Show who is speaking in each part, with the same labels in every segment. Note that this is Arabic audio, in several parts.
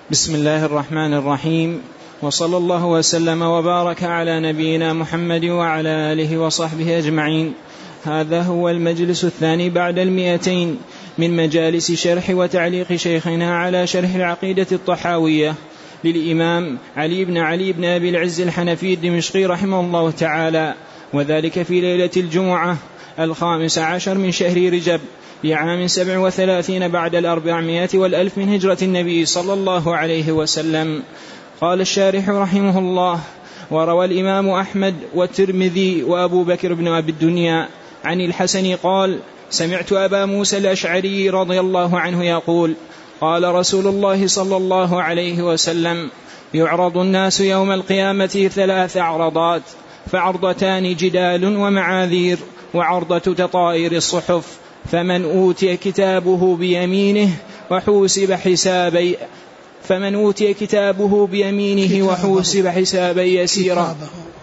Speaker 1: بسم الله الرحمن الرحيم، وصلى الله وسلم وبارك على نبينا محمد وعلى آله وصحبه أجمعين. هذا هو المجلس الثاني بعد 200 من مجالس شرح وتعليق شيخنا على شرح العقيدة الطحاوية للإمام علي بن أبي العز الحنفي الدمشقي رحمه الله تعالى، وذلك في ليلة الجمعة 15 من شهر رجب لعام 37 بعد 400 والألف من هجرة النبي صلى الله عليه وسلم. قال الشارح رحمه الله: وروى الإمام أحمد والترمذي وأبو بكر بن أبي الدنيا عن الحسن قال: سمعت أبا موسى الأشعري رضي الله عنه يقول: قال رسول الله صلى الله عليه وسلم: يعرض الناس يوم القيامة 3 عرضات، فعرضتان جدال ومعاذير، وعرضة تطائر الصحف، فمن أوتي كتابه بيمينه وحوسب حسابا يسيرا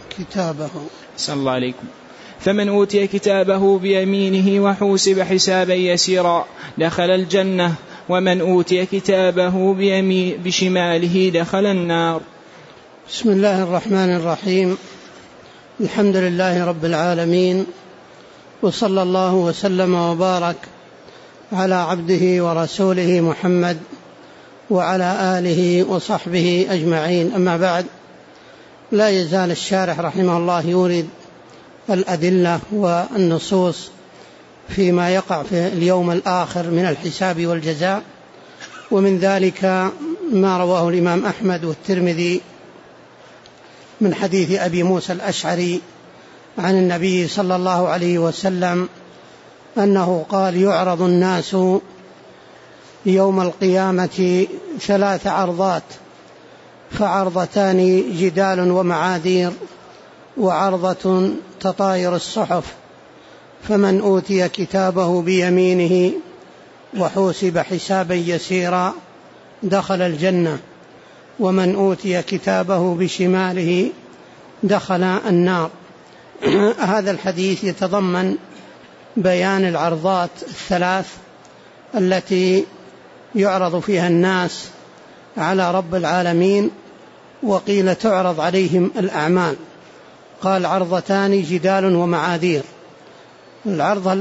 Speaker 1: فمن أوتي كتابه بيمينه وحوسب حسابا يسيرا دخل الجنة، ومن أوتي كتابه بشماله دخل النار.
Speaker 2: بسم الله الرحمن الرحيم. الحمد لله رب العالمين، وصلى الله وسلم وبارك على عبده ورسوله محمد وعلى آله وصحبه أجمعين. أما بعد، لا يزال الشارح رحمه الله يورد الأدلة والنصوص فيما يقع في اليوم الآخر من الحساب والجزاء، ومن ذلك ما رواه الإمام أحمد والترمذي من حديث أبي موسى الأشعري عن النبي صلى الله عليه وسلم أنه قال: يعرض الناس يوم القيامة 3 عرضات، فعرضتان جدال ومعاذير، وعرضة تطاير الصحف، فمن أوتي كتابه بيمينه وحوسب حسابا يسيرا دخل الجنة، ومن أوتي كتابه بشماله دخل النار. هذا الحديث يتضمن بيان العرضات 3 التي يعرض فيها الناس على رب العالمين، وقيل تعرض عليهم الأعمال. قال: عرضتان جدال ومعاذير. العرضة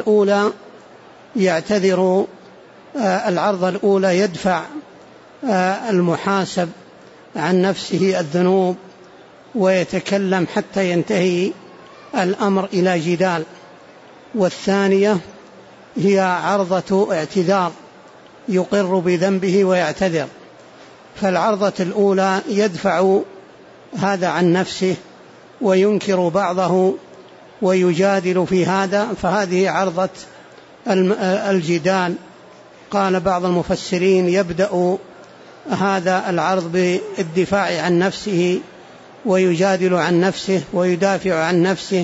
Speaker 2: الأولى يدفع المحاسب عن نفسه الذنوب ويتكلم حتى ينتهي الأمر إلى جدال. والثانية هي عرضة اعتذار، يقر بذنبه ويعتذر. فالعرضة الأولى يدفع هذا عن نفسه وينكر بعضه ويجادل في هذا، فهذه عرضة الجدال. قال بعض المفسرين: يبدأ هذا العرض بالدفاع عن نفسه ويجادل عن نفسه ويدافع عن نفسه،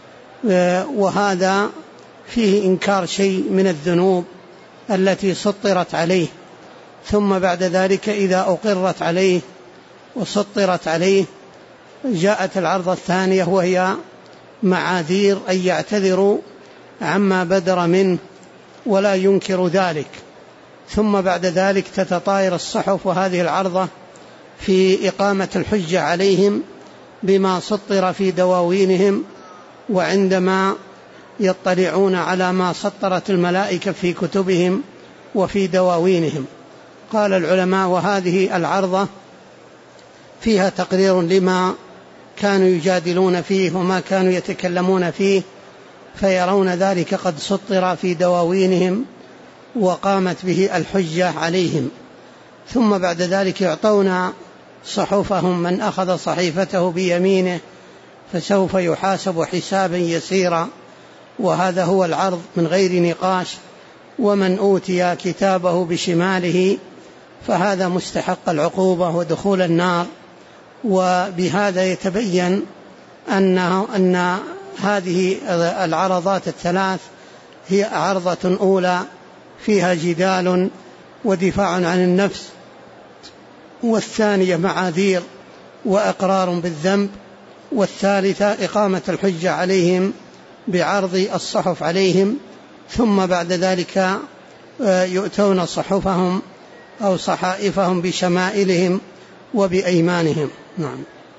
Speaker 2: وهذا فيه إنكار شيء من الذنوب التي سطرت عليه. ثم بعد ذلك إذا أقرت عليه وسطرت عليه جاءت العرضة الثانية، وهي معاذير، أي يعتذر عما بدر منه ولا ينكر ذلك. ثم بعد ذلك تتطاير الصحف، وهذه العرضة في إقامة الحجة عليهم بما سطر في دواوينهم، وعندما يطلعون على ما سطرت الملائكة في كتبهم وفي دواوينهم. قال العلماء: وهذه العرضة فيها تقرير لما كانوا يجادلون فيه وما كانوا يتكلمون فيه، فيرون ذلك قد سطر في دواوينهم وقامت به الحجة عليهم. ثم بعد ذلك يعطون صحفهم، من أخذ صحيفته بيمينه فسوف يحاسب حسابا يسيرا، وهذا هو العرض من غير نقاش. ومن أوتي كتابه بشماله فهذا مستحق العقوبة ودخول النار. وبهذا يتبين أن هذه العرضات 3 هي عرضة أولى فيها جدال ودفاع عن النفس، والثانية معاذير وإقرار بالذنب، والثالثة إقامة الحجة عليهم بعرض الصحف عليهم. ثم بعد ذلك يؤتون صحفهم أو صحائفهم بشمائلهم وبأيمانهم. نعم.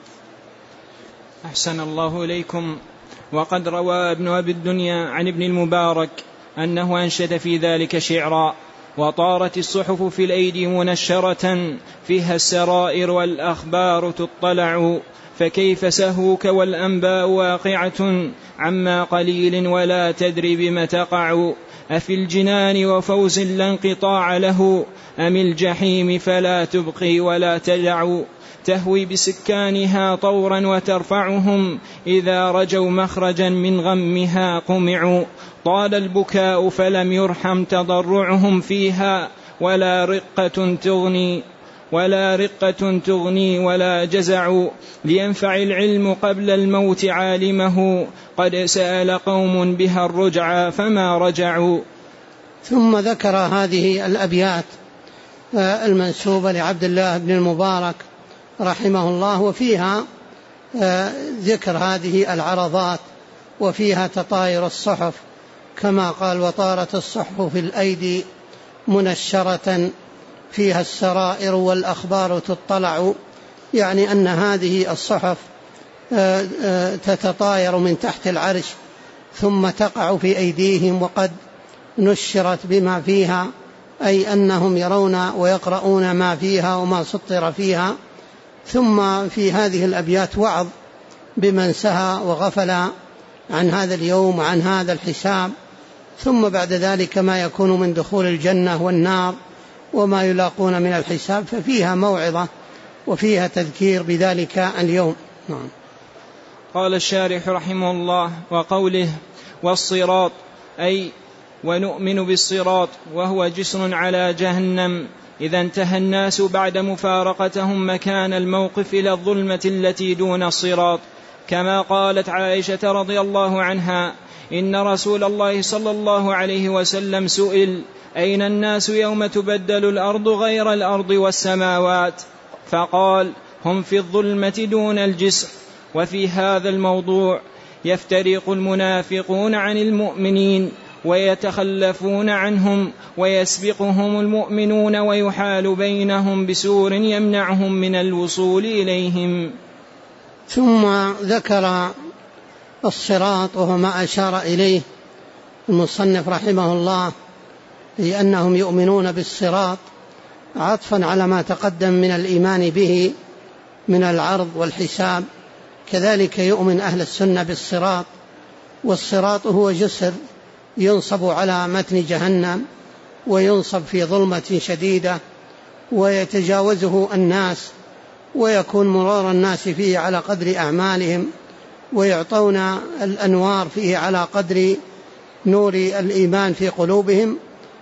Speaker 1: أحسن الله إليكم. وقد روى ابن أبي الدنيا عن ابن المبارك أنه أنشد في ذلك شعرا: وطارت الصحف في الأيدي منشرة فيها السرائر والأخبار تطلع، فكيف سهوك والأنباء واقعة عما قليل ولا تدري بما تقع، أفي الجنان وفوز لا انقطاع له أم الجحيم فلا تبقي ولا تدع، تهوي بسكانها طورا وترفعهم إذا رجوا مخرجا من غمها قمعوا، طال البكاء فلم يرحم تضرعهم فيها ولا رقة تغني ولا جزع، لينفع العلم قبل الموت عالمه قد سأل قوم بها الرجع فما رجعوا.
Speaker 2: ثم ذكر هذه الأبيات المنسوبة لعبد الله بن المبارك رحمه الله، وفيها ذكر هذه العرضات، وفيها تطاير الصحف كما قال: وطارت الصحف في الأيدي منشرة فيها السرائر والأخبار تطلع، يعني أن هذه الصحف تتطاير من تحت العرش ثم تقع في أيديهم وقد نشرت بما فيها، أي أنهم يرون ويقرؤون ما فيها وما سطر فيها. ثم في هذه الأبيات وعظ بمن سهى وغفل عن هذا اليوم وعن هذا الحساب، ثم بعد ذلك ما يكون من دخول الجنة والنار وما يلاقون من الحساب، ففيها موعظة وفيها تذكير بذلك اليوم. نعم.
Speaker 1: قال الشارح رحمه الله: وقوله والصراط أي ونؤمن بالصراط، وهو جسر على جهنم إذا انتهى الناس بعد مفارقتهم مكان الموقف إلى الظلمة التي دون الصراط، كما قالت عائشة رضي الله عنها: إن رسول الله صلى الله عليه وسلم سئل: أين الناس يوم تبدل الأرض غير الأرض والسماوات؟ فقال: هم في الظلمة دون الجسر. وفي هذا الموضوع يفترق المنافقون عن المؤمنين ويتخلفون عنهم ويسبقهم المؤمنون ويحال بينهم بسور يمنعهم من الوصول إليهم.
Speaker 2: ثم ذكر الصراط وهو ما أشار إليه المصنف رحمه الله، لأنهم يؤمنون بالصراط عطفا على ما تقدم من الإيمان به من العرض والحساب. كذلك يؤمن أهل السنة بالصراط، والصراط هو جسر ينصب على متن جهنم وينصب في ظلمة شديدة ويتجاوزه الناس، ويكون مرار الناس فيه على قدر أعمالهم، ويعطون الأنوار فيه على قدر نور الإيمان في قلوبهم،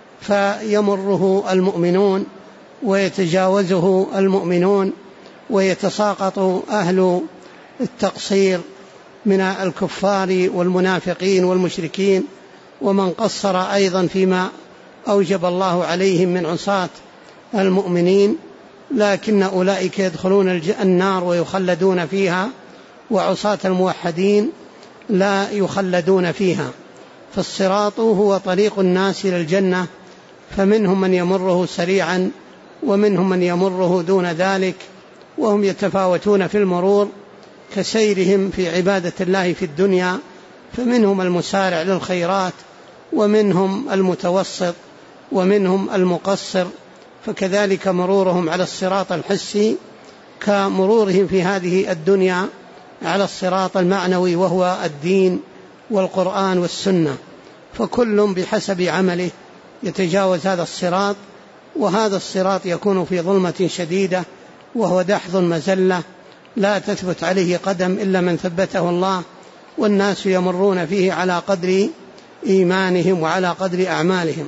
Speaker 2: فيمره المؤمنون ويتجاوزه المؤمنون، ويتساقط أهل التقصير من الكفار والمنافقين والمشركين، ومن قصر أيضا فيما أوجب الله عليهم من عصاة المؤمنين، لكن أولئك يدخلون النار ويخلدون فيها، وعصاة الموحدين لا يخلدون فيها. فالصراط هو طريق الناس إلى الجنة، فمنهم من يمره سريعا ومنهم من يمره دون ذلك، وهم يتفاوتون في المرور كسيرهم في عبادة الله في الدنيا، فمنهم المسارع للخيرات ومنهم المتوسط ومنهم المقصر، فكذلك مرورهم على الصراط الحسي كمرورهم في هذه الدنيا على الصراط المعنوي وهو الدين والقرآن والسنة، فكل بحسب عمله يتجاوز هذا الصراط. وهذا الصراط يكون في ظلمة شديدة، وهو دحض مزلة لا تثبت عليه قدم إلا من ثبته الله، والناس يمرون فيه على قدر إيمانهم وعلى قدر أعمالهم.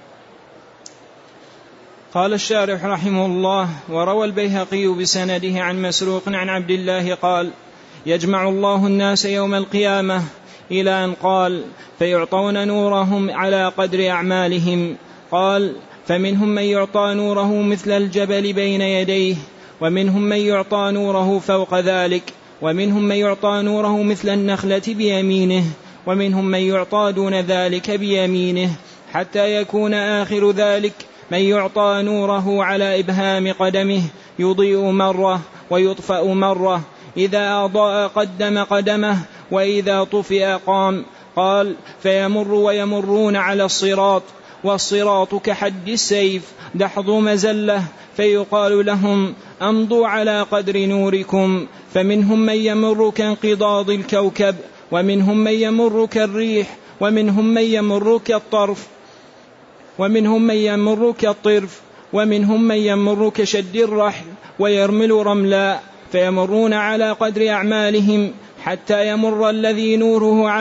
Speaker 1: قال الشارح رحمه الله: وروى البيهقي بسنده عن مسروق عن عبد الله قال: يجمع الله الناس يوم القيامة، إلى أن قال: فيعطون نورهم على قدر أعمالهم. قال: فمنهم من يعطى نوره مثل الجبل بين يديه، ومنهم من يعطى نوره فوق ذلك، ومنهم من يعطى نوره مثل النخلة بيمينه، ومنهم من يعطى دون ذلك بيمينه، حتى يكون آخر ذلك من يعطى نوره على إبهام قدمه يضيء مرة ويطفأ مرة، إذا أضاء قدم قدمه وإذا طفئ قام. قال: فيمر ويمرون على الصراط، والصراط كحد السيف دحض مزلة، فيقال لهم: أمضوا على قدر نوركم، فمنهم من يمر كانقضاض الكوكب، ومنهم من يمر كالريح، ومنهم من يمر كالطرف، ومنهم من يمر كالطرف، ومنهم من يمر كشد الرحل ويرمل رملا، فيمرون على قدر أعمالهم، حتى يمر الذي نوره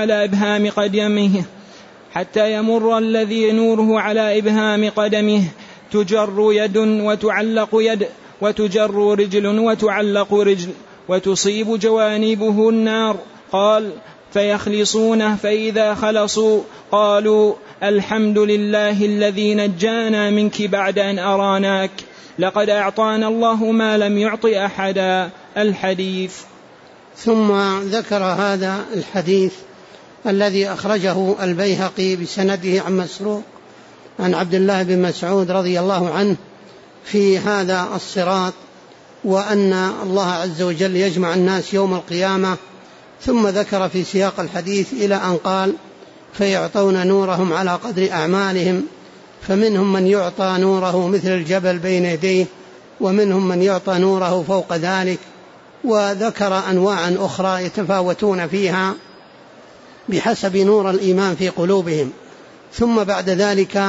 Speaker 1: على إبهام قدمه تجر يد وتعلق يد، وتجر رجل وتعلق رجل، وتصيب جوانبه النار. قال: فيخلصونه، فإذا خلصوا قالوا: الحمد لله الذي نجانا منك بعد أن أراناك، لقد أعطانا الله ما لم يعط أحدا. الحديث.
Speaker 2: ثم ذكر هذا الحديث الذي أخرجه البيهقي بسنده عن مسروق عن عبد الله بن مسعود رضي الله عنه في هذا الصراط، وأن الله عز وجل يجمع الناس يوم القيامة، ثم ذكر في سياق الحديث إلى أن قال: فيعطون نورهم على قدر أعمالهم، فمنهم من يعطى نوره مثل الجبل بين يديه، ومنهم من يعطى نوره فوق ذلك، وذكر أنواعا أخرى يتفاوتون فيها بحسب نور الإيمان في قلوبهم. ثم بعد ذلك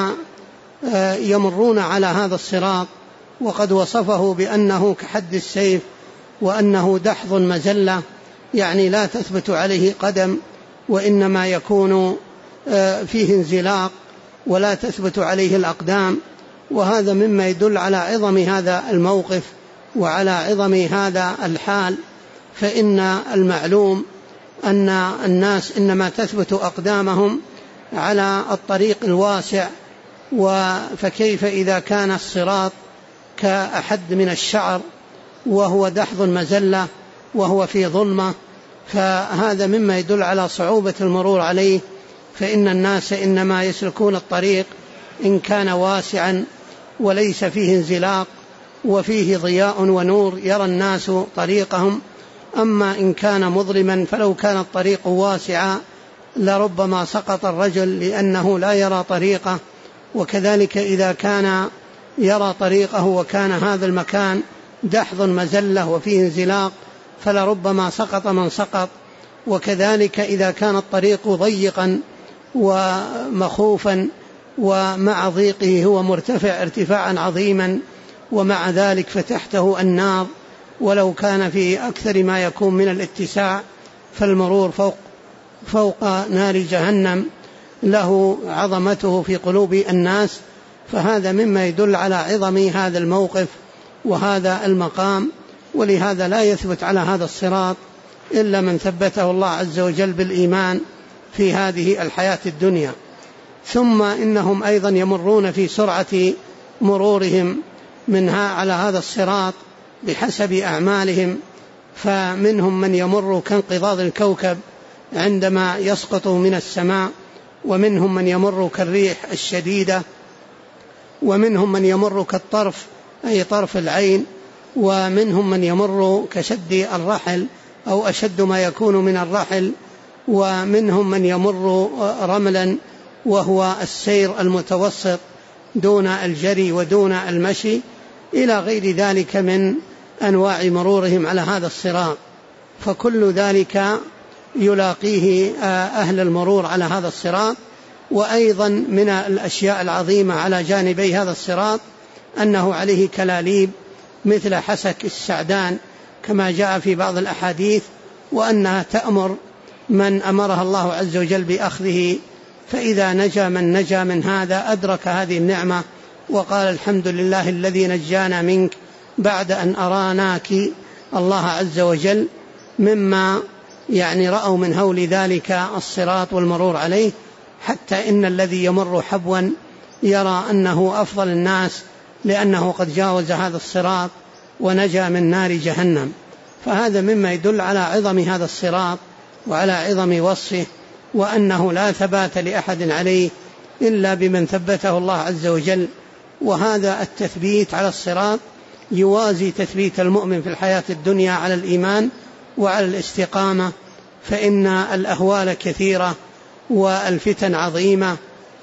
Speaker 2: يمرون على هذا الصراط، وقد وصفه بأنه كحد السيف، وأنه دحض مزلة، يعني لا تثبت عليه قدم، وإنما يكون فيه انزلاق ولا تثبت عليه الأقدام. وهذا مما يدل على عظم هذا الموقف وعلى عظم هذا الحال، فإن المعلوم أن الناس إنما تثبت أقدامهم على الطريق الواسع، فكيف إذا كان الصراط كأحد من الشعر وهو دحض مزلة وهو في ظلمة، فهذا مما يدل على صعوبة المرور عليه. فإن الناس إنما يسلكون الطريق إن كان واسعا وليس فيه انزلاق وفيه ضياء ونور يرى الناس طريقهم، أما إن كان مظلما فلو كان الطريق واسعا لربما سقط الرجل لأنه لا يرى طريقه. وكذلك إذا كان يرى طريقه وكان هذا المكان دحض مزلة وفيه انزلاق فلربما سقط من سقط. وكذلك إذا كان الطريق ضيقا ومخوفا ومع ضيقه هو مرتفع ارتفاعا عظيما، ومع ذلك فتحته النار ولو كان في أكثر ما يكون من الاتساع، فالمرور فوق نار جهنم له عظمته في قلوب الناس. فهذا مما يدل على عظم هذا الموقف وهذا المقام، ولهذا لا يثبت على هذا الصراط إلا من ثبته الله عز وجل بالإيمان في هذه الحياة الدنيا. ثم إنهم أيضا يمرون في سرعة مرورهم منها على هذا الصراط بحسب أعمالهم، فمنهم من يمر كانقضاض الكوكب عندما يسقط من السماء، ومنهم من يمر كالريح الشديدة، ومنهم من يمر كالطرف أي طرف العين، ومنهم من يمر كشد الرحل أو أشد ما يكون من الرحل، ومنهم من يمر رملا وهو السير المتوسط دون الجري ودون المشي، إلى غير ذلك من أنواع مرورهم على هذا الصراط. فكل ذلك يلاقيه أهل المرور على هذا الصراط. وأيضا من الأشياء العظيمة على جانبي هذا الصراط أنه عليه كلاليب مثل حسك السعدان كما جاء في بعض الأحاديث، وأنها تأمر من أمرها الله عز وجل بأخذه، فإذا نجا من نجا من هذا أدرك هذه النعمة وقال: الحمد لله الذي نجانا منك بعد أن أراناك الله عز وجل، مما يعني رأوا من هول ذلك الصراط والمرور عليه، حتى إن الذي يمر حبوا يرى أنه أفضل الناس لأنه قد جاوز هذا الصراط ونجا من نار جهنم. فهذا مما يدل على عظم هذا الصراط وعلى عظم وصفه، وأنه لا ثبات لأحد عليه إلا بمن ثبته الله عز وجل وهذا التثبيت على الصراط يوازي تثبيت المؤمن في الحياة الدنيا على الإيمان وعلى الاستقامة، فإن الأهوال كثيرة والفتن عظيمة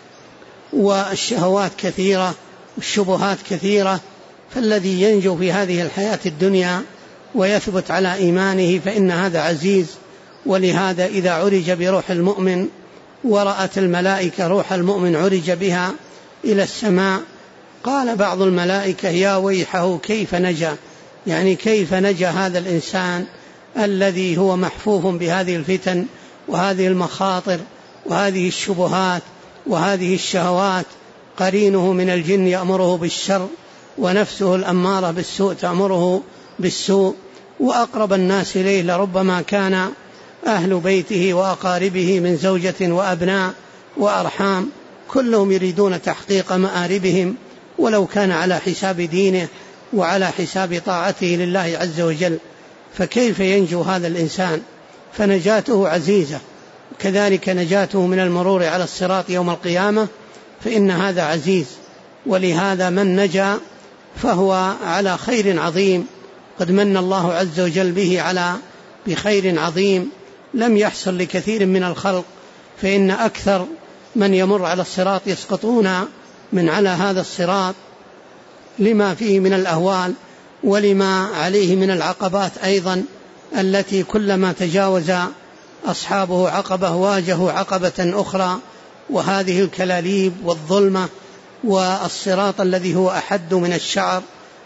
Speaker 2: والشهوات كثيرة والشبهات كثيرة، فالذي ينجو في هذه الحياة الدنيا ويثبت على إيمانه فإن هذا عزيز. ولهذا إذا عرج بروح المؤمن ورأت الملائكة روح المؤمن عرج بها إلى السماء، قال بعض الملائكة يا ويحه كيف نجا، يعني كيف نجا هذا الإنسان الذي هو محفوف بهذه الفتن وهذه المخاطر وهذه الشبهات وهذه الشهوات، قرينه من الجن يأمره بالشر ونفسه الأمارة بالسوء تأمره بالسوء، وأقرب الناس إليه لربما كان أهل بيته وأقاربه من زوجة وأبناء وأرحام، كلهم يريدون تحقيق مآربهم ولو كان على حساب دينه وعلى حساب طاعته لله عز وجل، فكيف ينجو هذا الإنسان؟ فنجاته عزيزة، كذلك نجاته من المرور على الصراط يوم القيامة فإن هذا عزيز. ولهذا من نجا فهو على خير عظيم، قد من الله عز وجل به بخير عظيم لم يحصل لكثير من الخلق، فإن أكثر من يمر على الصراط يسقطون من على هذا الصراط لما فيه من الأهوال ولما عليه من العقبات أيضا، التي كلما تجاوز أصحابه عقبة واجهوا عقبة أخرى، وهذه الكلاليب والظلمة والصراط الذي هو أحد من الشعر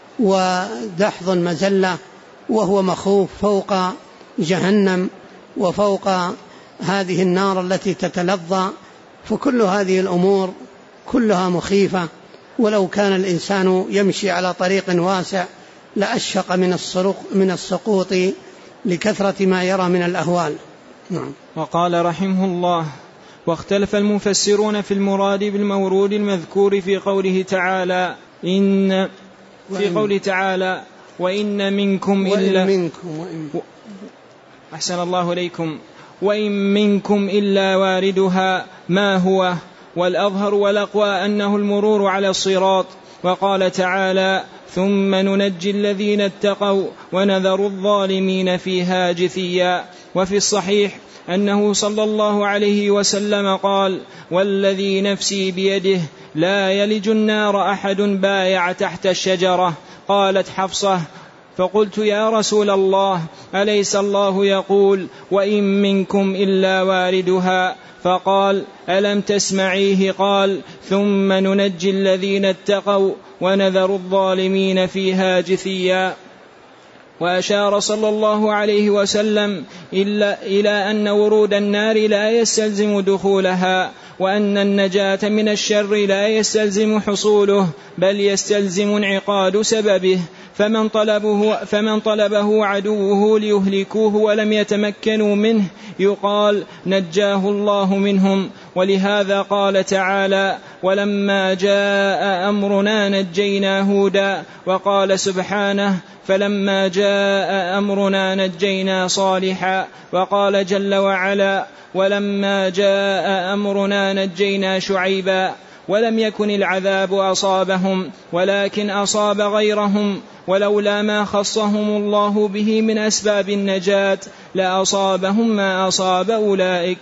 Speaker 2: ودحض المزلة، وهو مخوف فوق جهنم وفوق هذه النار التي تتلظى، فكل هذه الأمور كلها مخيفة. ولو كان الإنسان يمشي على طريق واسع لأشفق من السقوط لكثرة ما يرى من الأهوال. نعم.
Speaker 1: وقال رحمه الله: واختلف المفسرون في المراد بالمورود المذكور في قوله تعالى وإن منكم إلا أحسن الله إليكم وإن منكم إلا واردها ما هو، والأظهر والأقوى أنه المرور على الصراط. وقال تعالى: ثم ننجي الذين اتقوا ونذر الظالمين فيها جثيا. وفي الصحيح أنه صلى الله عليه وسلم قال: والذي نفسي بيده لا يلج النار أحد بايع تحت الشجرة. قالت حفصة: فقلت يا رسول الله أليس الله يقول وإن منكم إلا واردها؟ فقال: ألم تسمعيه قال: ثم ننجي الذين اتقوا ونذر الظالمين فيها جثيا. وأشار صلى الله عليه وسلم إلى أن ورود النار لا يستلزم دخولها، وأن النجاة من الشر لا يستلزم حصوله بل يستلزم انعقاد سببه، فمن طلبه عدوه ليهلكوه ولم يتمكنوا منه يقال نجاه الله منهم. ولهذا قال تعالى: ولما جاء أمرنا نجينا هودا. وقال سبحانه: فلما جاء أمرنا نجينا صالحا. وقال جل وعلا: ولما جاء أمرنا نجينا شعيبا. ولم يكن العذاب أصابهم ولكن أصاب غيرهم، ولولا ما خصهم الله به من أسباب النجاة لأصابهم ما أصاب أولئك.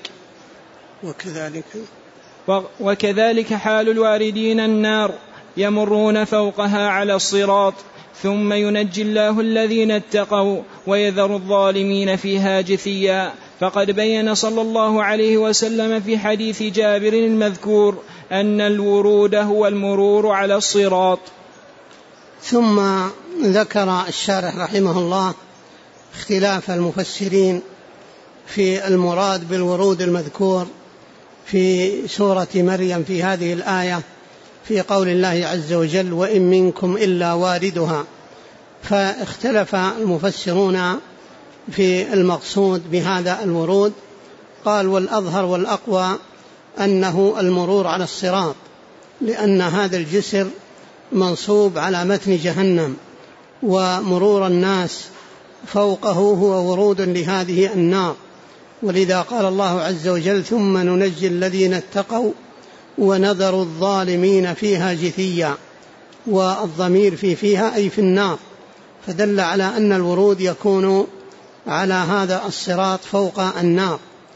Speaker 1: وكذلك حال الواردين النار، يمرون فوقها على الصراط، ثم ينجي الله الذين اتقوا ويذر الظالمين فيها جثيا. فقد بين صلى الله عليه وسلم في حديث جابر المذكور أن الورود هو المرور على الصراط.
Speaker 2: ثم ذكر الشارح رحمه الله اختلاف المفسرين في المراد بالورود المذكور في سورة مريم في هذه الآية في قول الله عز وجل: وإن منكم إلا واردها. فاختلف المفسرون في المقصود بهذا الورود. قال: والأظهر والأقوى أنه المرور على الصراط، لأن هذا الجسر منصوب على متن جهنم، ومرور الناس فوقه هو ورود لهذه النار. ولذا قال الله عز وجل: ثم ننجي الذين اتقوا ونذر الظالمين فيها جثيا. والضمير فيها أي في النار، فدل على أن الورود يكون على هذا الصراط فوق النار.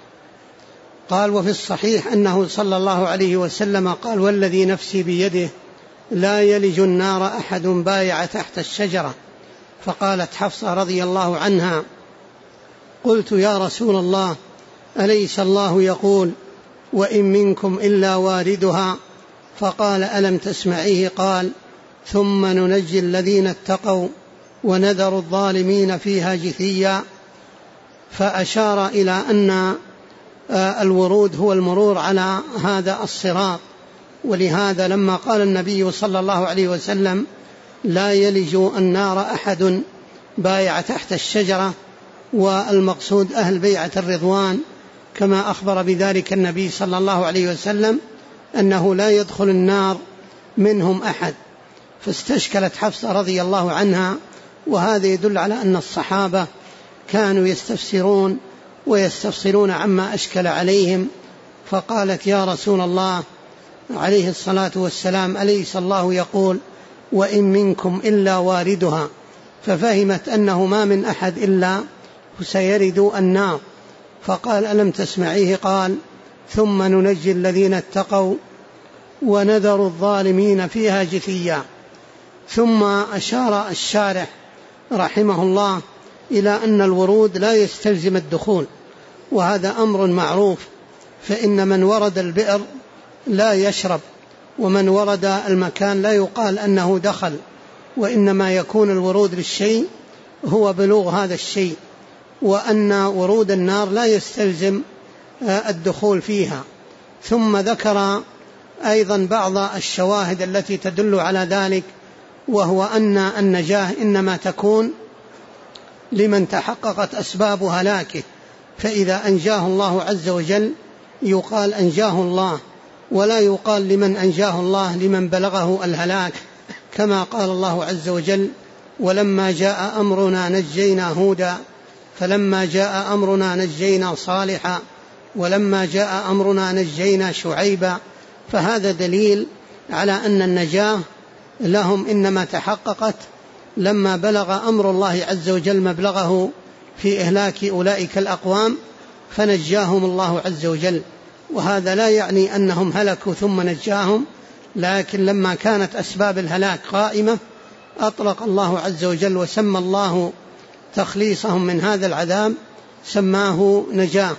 Speaker 2: قال وفي الصحيح أنه صلى الله عليه وسلم قال والذي نفسي بيده لا يلج النار أحد بايع تحت الشجرة. فقالت حفصة رضي الله عنها قلت يا رسول الله أليس الله يقول وإن منكم إلا واردها؟ فقال ألم تسمعيه قال ثم ننجي الذين اتقوا ونذر الظالمين فيها جثيا. فأشار إلى أن الورود هو المرور على هذا الصراط، ولهذا لما قال النبي صلى الله عليه وسلم لا يلج النار أحد بايع تحت الشجرة، والمقصود أهل بيعة الرضوان، كما أخبر بذلك النبي صلى الله عليه وسلم أنه لا يدخل النار منهم أحد. فاستشكلت حفصة رضي الله عنها، وهذا يدل على أن الصحابة كانوا يستفسرون ويستفصلون عما أشكل عليهم. فقالت يا رسول الله عليه الصلاة والسلام أليس الله يقول وإن منكم إلا واردها؟ ففهمت أنه ما من أحد إلا سيرد النار. فقال ألم تسمعيه قال ثم ننجي الذين اتقوا ونذر الظالمين فيها جثيا. ثم أشار الشارح رحمه الله إلى أن الورود لا يستلزم الدخول، وهذا أمر معروف، فإن من ورد البئر لا يشرب، ومن ورد المكان لا يقال أنه دخل، وإنما يكون الورود للشيء هو بلوغ هذا الشيء، وأن ورود النار لا يستلزم الدخول فيها. ثم ذكر أيضا بعض الشواهد التي تدل على ذلك، وهو أن النجاة إنما تكون لمن تحققت أسباب هلاكه، فإذا أنجاه الله عز وجل يقال أنجاه الله، ولا يقال لمن أنجاه الله لمن بلغه الهلاك، كما قال الله عز وجل ولما جاء أمرنا نجينا هودا، فلما جاء أمرنا نجينا صالحا، ولما جاء أمرنا نجينا شعيبا. فهذا دليل على أن النجاة لهم إنما تحققت لما بلغ أمر الله عز وجل مبلغه في إهلاك أولئك الأقوام فنجاهم الله عز وجل. وهذا لا يعني أنهم هلكوا ثم نجاهم، لكن لما كانت أسباب الهلاك قائمة أطلق الله عز وجل وسمى الله تخليصهم من هذا العذاب سماه نجاة.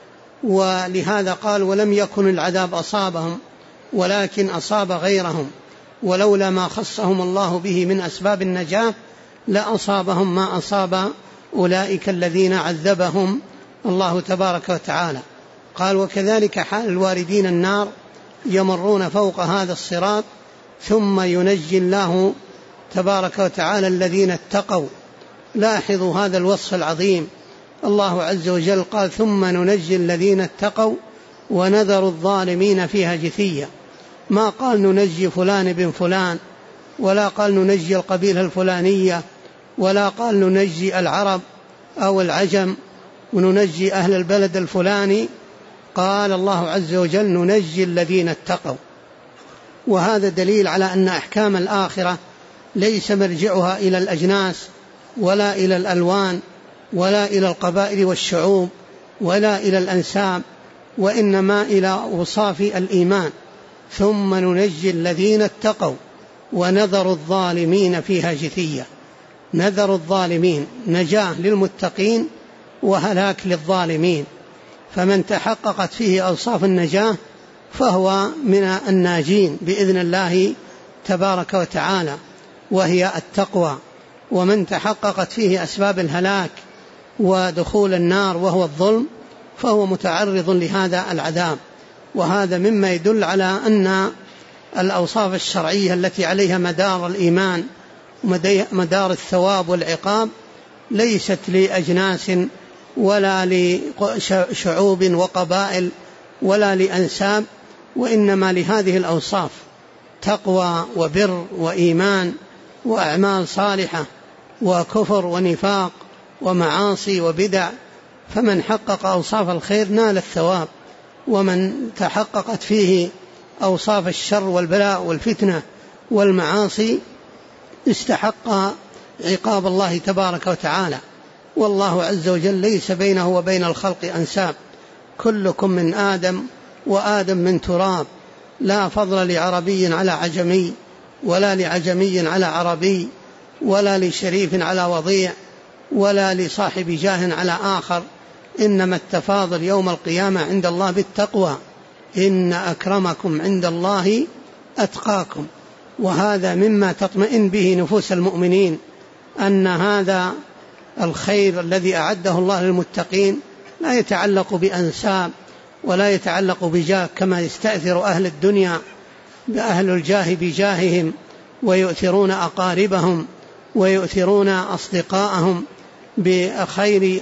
Speaker 2: ولهذا قال ولم يكن العذاب أصابهم ولكن أصاب غيرهم، ولولا ما خصهم الله به من أسباب النجاة لأصابهم ما أصاب أولئك الذين عذبهم الله تبارك وتعالى. قال وكذلك حال الواردين النار يمرون فوق هذا الصراط ثم ينجي الله تبارك وتعالى الذين اتقوا. لاحظوا هذا الوصف العظيم، الله عز وجل قال ثم ننجي الذين اتقوا ونذر الظالمين فيها جثيا، ما قال ننجي فلان بن فلان، ولا قال ننجي القبيلة الفلانية، ولا قال ننجي العرب أو العجم وننجي أهل البلد الفلاني، قال الله عز وجل ننجي الذين اتقوا. وهذا دليل على أن أحكام الآخرة ليس مرجعها إلى الأجناس ولا إلى الألوان ولا إلى القبائل والشعوب ولا إلى الأنساب، وإنما إلى أوصاف الإيمان. ثم ننجي الذين اتقوا ونذر الظالمين فيها جثيا. نذر الظالمين نجاة للمتقين وهلاك للظالمين، فمن تحققت فيه أوصاف النجاة فهو من الناجين بإذن الله تبارك وتعالى، وهي التقوى. ومن تحققت فيه أسباب الهلاك ودخول النار وهو الظلم فهو متعرض لهذا العذاب. وهذا مما يدل على أن الأوصاف الشرعية التي عليها مدار الإيمان ومدار الثواب والعقاب ليست لأجناس ولا لشعوب وقبائل ولا لأنساب، وإنما لهذه الأوصاف تقوى وبر وإيمان وأعمال صالحة وكفر ونفاق ومعاصي وبدع. فمن حقق أوصاف الخير نال الثواب، ومن تحققت فيه أوصاف الشر والبلاء والفتنة والمعاصي استحق عقاب الله تبارك وتعالى. والله عز وجل ليس بينه وبين الخلق أنساب، كلكم من آدم وآدم من تراب، لا فضل لعربي على عجمي ولا لعجمي على عربي ولا لشريف على وضيع ولا لصاحب جاه على آخر، إنما التفاضل يوم القيامة عند الله بالتقوى، إن أكرمكم عند الله أتقاكم. وهذا مما تطمئن به نفوس المؤمنين، أن هذا الخير الذي أعده الله للمتقين لا يتعلق بأنساب ولا يتعلق بجاه كما يستأثر أهل الدنيا بأهل الجاه بجاههم، ويؤثرون أقاربهم ويؤثرون أصدقاءهم بخير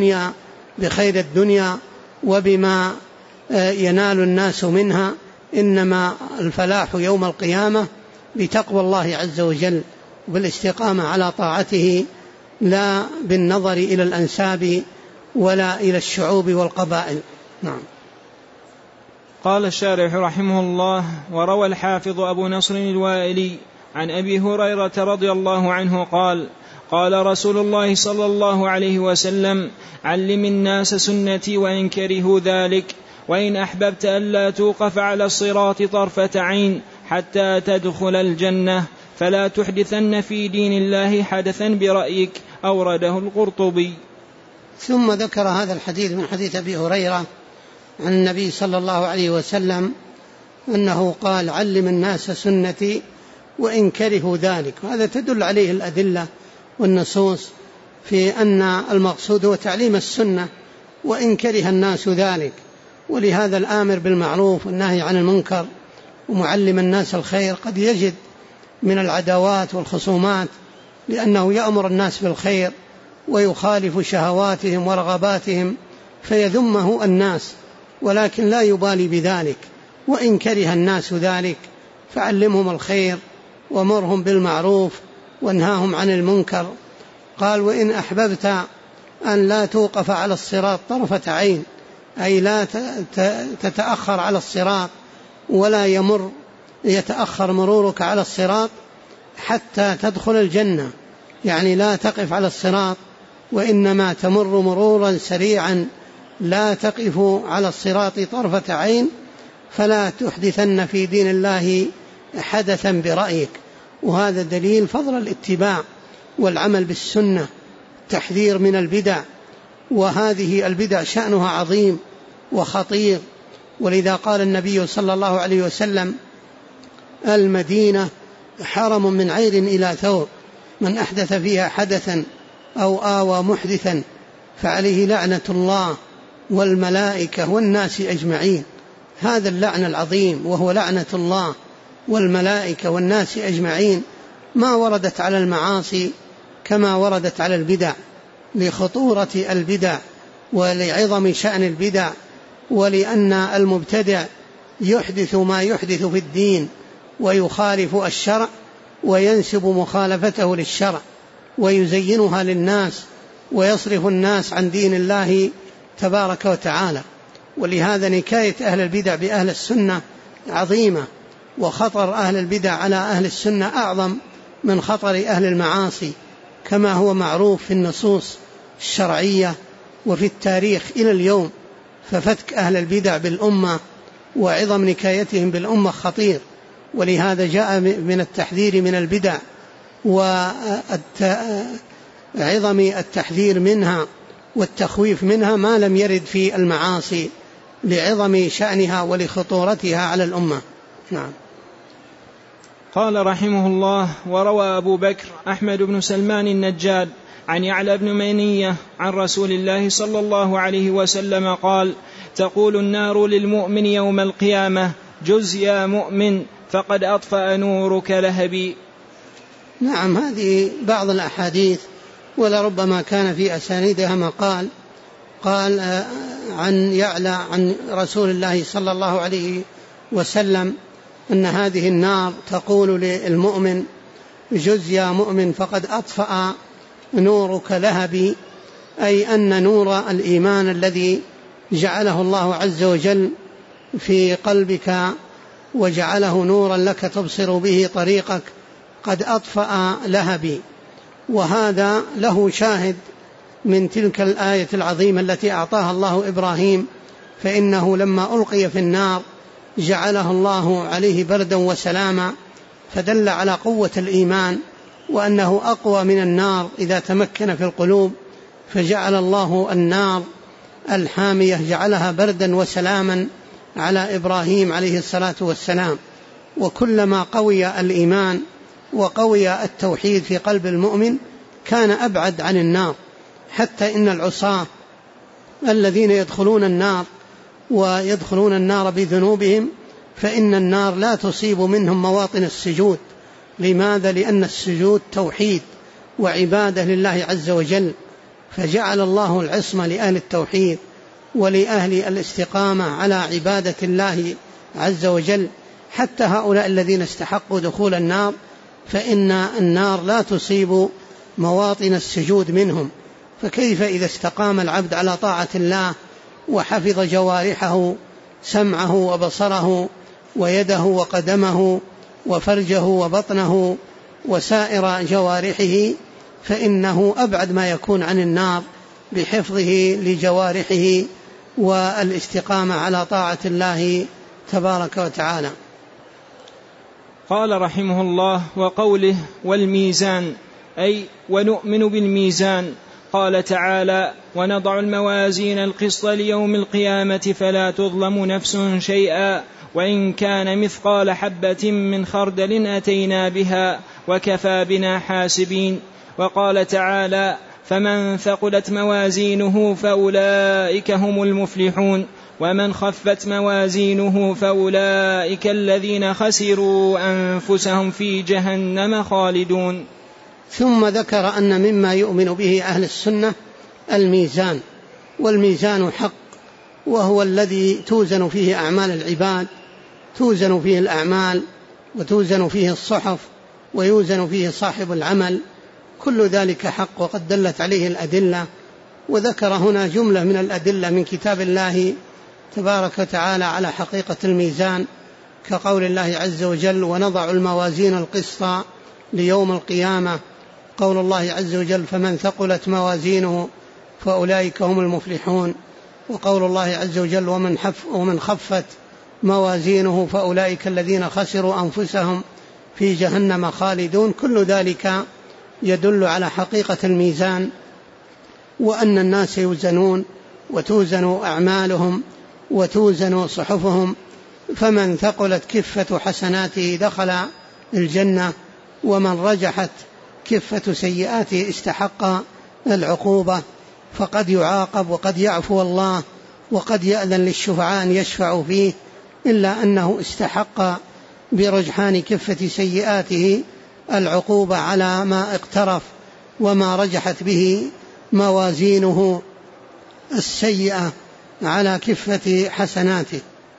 Speaker 2: الدنيا وبما ينال الناس منها. إنما الفلاح يوم القيامة بتقوى الله عز وجل والاستقامة على طاعته، لا بالنظر إلى الأنساب ولا إلى الشعوب والقبائل. نعم.
Speaker 1: قال الشارح رحمه الله: وروى الحافظ أبو نصر الوائلي عن أبي هريرة رضي الله عنه قال: قال رسول الله صلى الله عليه وسلم: علم الناس سنتي وإن كرهوا ذلك، وإن أحببت ألا توقف على الصراط طرفة عين حتى تدخل الجنة فلا تحدثن في دين الله حدثا برأيك. أورده القرطبي.
Speaker 2: ثم ذكر هذا الحديث من حديث أبي هريرة عن النبي صلى الله عليه وسلم أنه قال: علم الناس سنتي وإن كرهوا ذلك. وهذا تدل عليه الأدلة والنصوص في أن المقصود هو تعليم السنة وإن كره الناس ذلك. ولهذا الآمر بالمعروف والنهي عن المنكر ومعلم الناس الخير قد يجد من العداوات والخصومات، لأنه يأمر الناس بالخير ويخالف شهواتهم ورغباتهم فيذمه الناس، ولكن لا يبالي بذلك. وإن كره الناس ذلك فعلمهم الخير ومرهم بالمعروف وانهاهم عن المنكر. قال: وإن أحببت أن لا توقف على الصراط طرفة عين، أي لا تتأخر على الصراط ولا يتأخر مرورك على الصراط حتى تدخل الجنة، يعني لا تقف على الصراط وإنما تمر مرورا سريعا، لا تقف على الصراط طرفة عين، فلا تحدثن في دين الله حدثا برأيك. وهذا دليل فضل الاتباع والعمل بالسنة، تحذير من البدع، وهذه البدع شأنها عظيم وخطير. ولذا قال النبي صلى الله عليه وسلم: المدينة حرم من عير إلى ثور، من أحدث فيها حدثا أو آوى محدثا فعليه لعنة الله والملائكة والناس أجمعين. هذا اللعن العظيم وهو لعنة الله والملائكة والناس أجمعين ما وردت على المعاصي كما وردت على البدع، لخطورة البدع ولعظم شأن البدع، ولأن المبتدع يحدث ما يحدث في الدين ويخالف الشرع وينسب مخالفته للشرع ويزينها للناس ويصرف الناس عن دين الله تبارك وتعالى. ولهذا نكاية أهل البدع بأهل السنة عظيمة، وخطر أهل البدع على أهل السنة أعظم من خطر أهل المعاصي، كما هو معروف في النصوص الشرعية وفي التاريخ إلى اليوم. ففتك أهل البدع بالأمة وعظم نكايتهم بالأمة خطير، ولهذا جاء من التحذير من البدع وعظم التحذير منها والتخويف منها ما لم يرد في المعاصي لعظم شأنها ولخطورتها على الأمة. نعم.
Speaker 1: قال رحمه الله: وروى أبو بكر أحمد بن سلمان النجاد عن يعلى بن مينية عن رسول الله صلى الله عليه وسلم قال: تقول النار للمؤمن يوم القيامة: جز يا مؤمن فقد أطفأ نورك لهبي.
Speaker 2: نعم، هذه بعض الأحاديث ولربما كان في أسانيدها ما قال عن يعلى عن رسول الله صلى الله عليه وسلم أن هذه النار تقول للمؤمن: جز يا مؤمن فقد أطفأ نورك لهبي، أي أن نور الإيمان الذي جعله الله عز وجل في قلبك وجعله نورا لك تبصر به طريقك قد أطفأ لهبي. وهذا له شاهد من تلك الآية العظيمة التي أعطاها الله إبراهيم، فإنه لما ألقي في النار جعله الله عليه بردا وسلاما، فدل على قوة الإيمان وأنه أقوى من النار إذا تمكن في القلوب، فجعل الله النار الحامية جعلها بردا وسلاما على إبراهيم عليه الصلاة والسلام. وكلما قوي الإيمان وقوي التوحيد في قلب المؤمن كان أبعد عن النار، حتى إن العصاة الذين يدخلون النار ويدخلون النار بذنوبهم فإن النار لا تصيب منهم مواطن السجود. لماذا؟ لأن السجود توحيد وعبادة لله عز وجل، فجعل الله العصمة لأهل التوحيد ولأهل الاستقامة على عبادة الله عز وجل. حتى هؤلاء الذين استحقوا دخول النار فإن النار لا تصيب مواطن السجود منهم، فكيف إذا استقام العبد على طاعة الله وحفظ جوارحه سمعه وبصره ويده وقدمه وفرجه وبطنه وسائر جوارحه، فإنه أبعد ما يكون عن النار بحفظه لجوارحه والاستقامة على طاعة الله تبارك وتعالى.
Speaker 1: قال رحمه الله: وقوله والميزان، أي ونؤمن بالميزان. قال تعالى: ونضع الموازين القسط ليوم القيامة فلا تظلم نفس شيئا وإن كان مثقال حبة من خردل أتينا بها وكفى بنا حاسبين. وقال تعالى: فمن ثقلت موازينه فأولئك هم المفلحون ومن خفت موازينه فأولئك الذين خسروا أنفسهم في جهنم خالدون.
Speaker 2: ثم ذكر أن مما يؤمن به أهل السنة الميزان، والميزان حق، وهو الذي توزن فيه أعمال العباد، توزن فيه الأعمال وتوزن فيه الصحف ويوزن فيه صاحب العمل، كل ذلك حق وقد دلت عليه الأدلة. وذكر هنا جملة من الأدلة من كتاب الله تبارك وتعالى على حقيقة الميزان، كقول الله عز وجل: ونضع الموازين القسط ليوم القيامة، قول الله عز وجل: فمن ثقلت موازينه فأولئك هم المفلحون، وقول الله عز وجل: ومن خفت موازينه فأولئك الذين خسروا أنفسهم في جهنم خالدون. كل ذلك يدل على حقيقة الميزان، وأن الناس يوزنون وتوزن أعمالهم وتوزن صحفهم، فمن ثقلت كفة حسناته دخل الجنة، ومن رجحت كفة سيئاته استحق العقوبة، فقد يعاقب وقد يعفو الله وقد يأذن للشفعاء أن يشفعوا فيه، إلا أنه استحق برجحان كفة سيئاته العقوبة على ما اقترف وما رجحت به موازينه السيئة على كفة حسناته.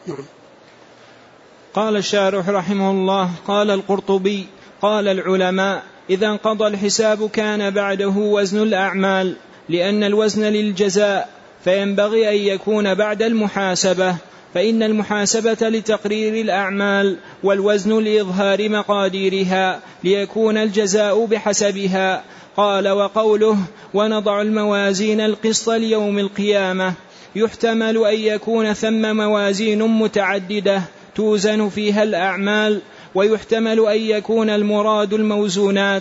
Speaker 1: قال الشارح رحمه الله: قال القرطبي: قال العلماء: إذا انقضى الحساب كان بعده وزن الأعمال، لأن الوزن للجزاء، فينبغي أن يكون بعد المحاسبة، فإن المحاسبة لتقرير الأعمال، والوزن لإظهار مقاديرها ليكون الجزاء بحسبها. قال: وقوله ونضع الموازين القسط ليوم القيامة، يحتمل أن يكون ثم موازين متعددة توزن فيها الأعمال، ويحتمل أن يكون المراد الموزونات،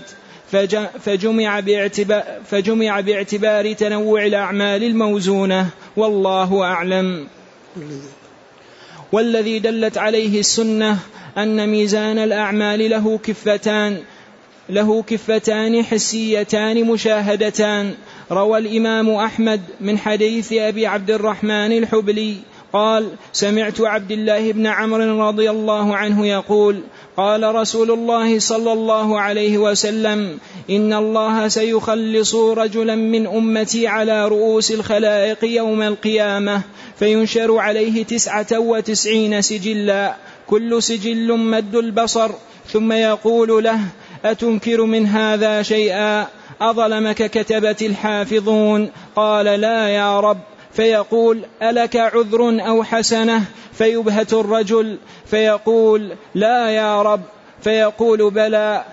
Speaker 1: فجمع باعتبار تنوع الأعمال الموزونة، والله أعلم. والذي دلت عليه السنة أن ميزان الأعمال له كفتان حسيتان مشاهدتان. روى الإمام أحمد من حديث أبي عبد الرحمن الحبلي قال: سمعت عبد الله بن عمرو رضي الله عنه يقول: قال رسول الله صلى الله عليه وسلم: إن الله سيخلص رجلا من أمتي على رؤوس الخلائق يوم القيامة، فينشر عليه 99 سجلا، كل سجل مد البصر، ثم يقول له: أتنكر من هذا شيئا؟ أظلمك كتبت الحافظون؟ قال: لا يا رب. فيقول: ألك عذر أو حسنة؟ فيبهت الرجل فيقول: لا يا رب. فيقول: بلى،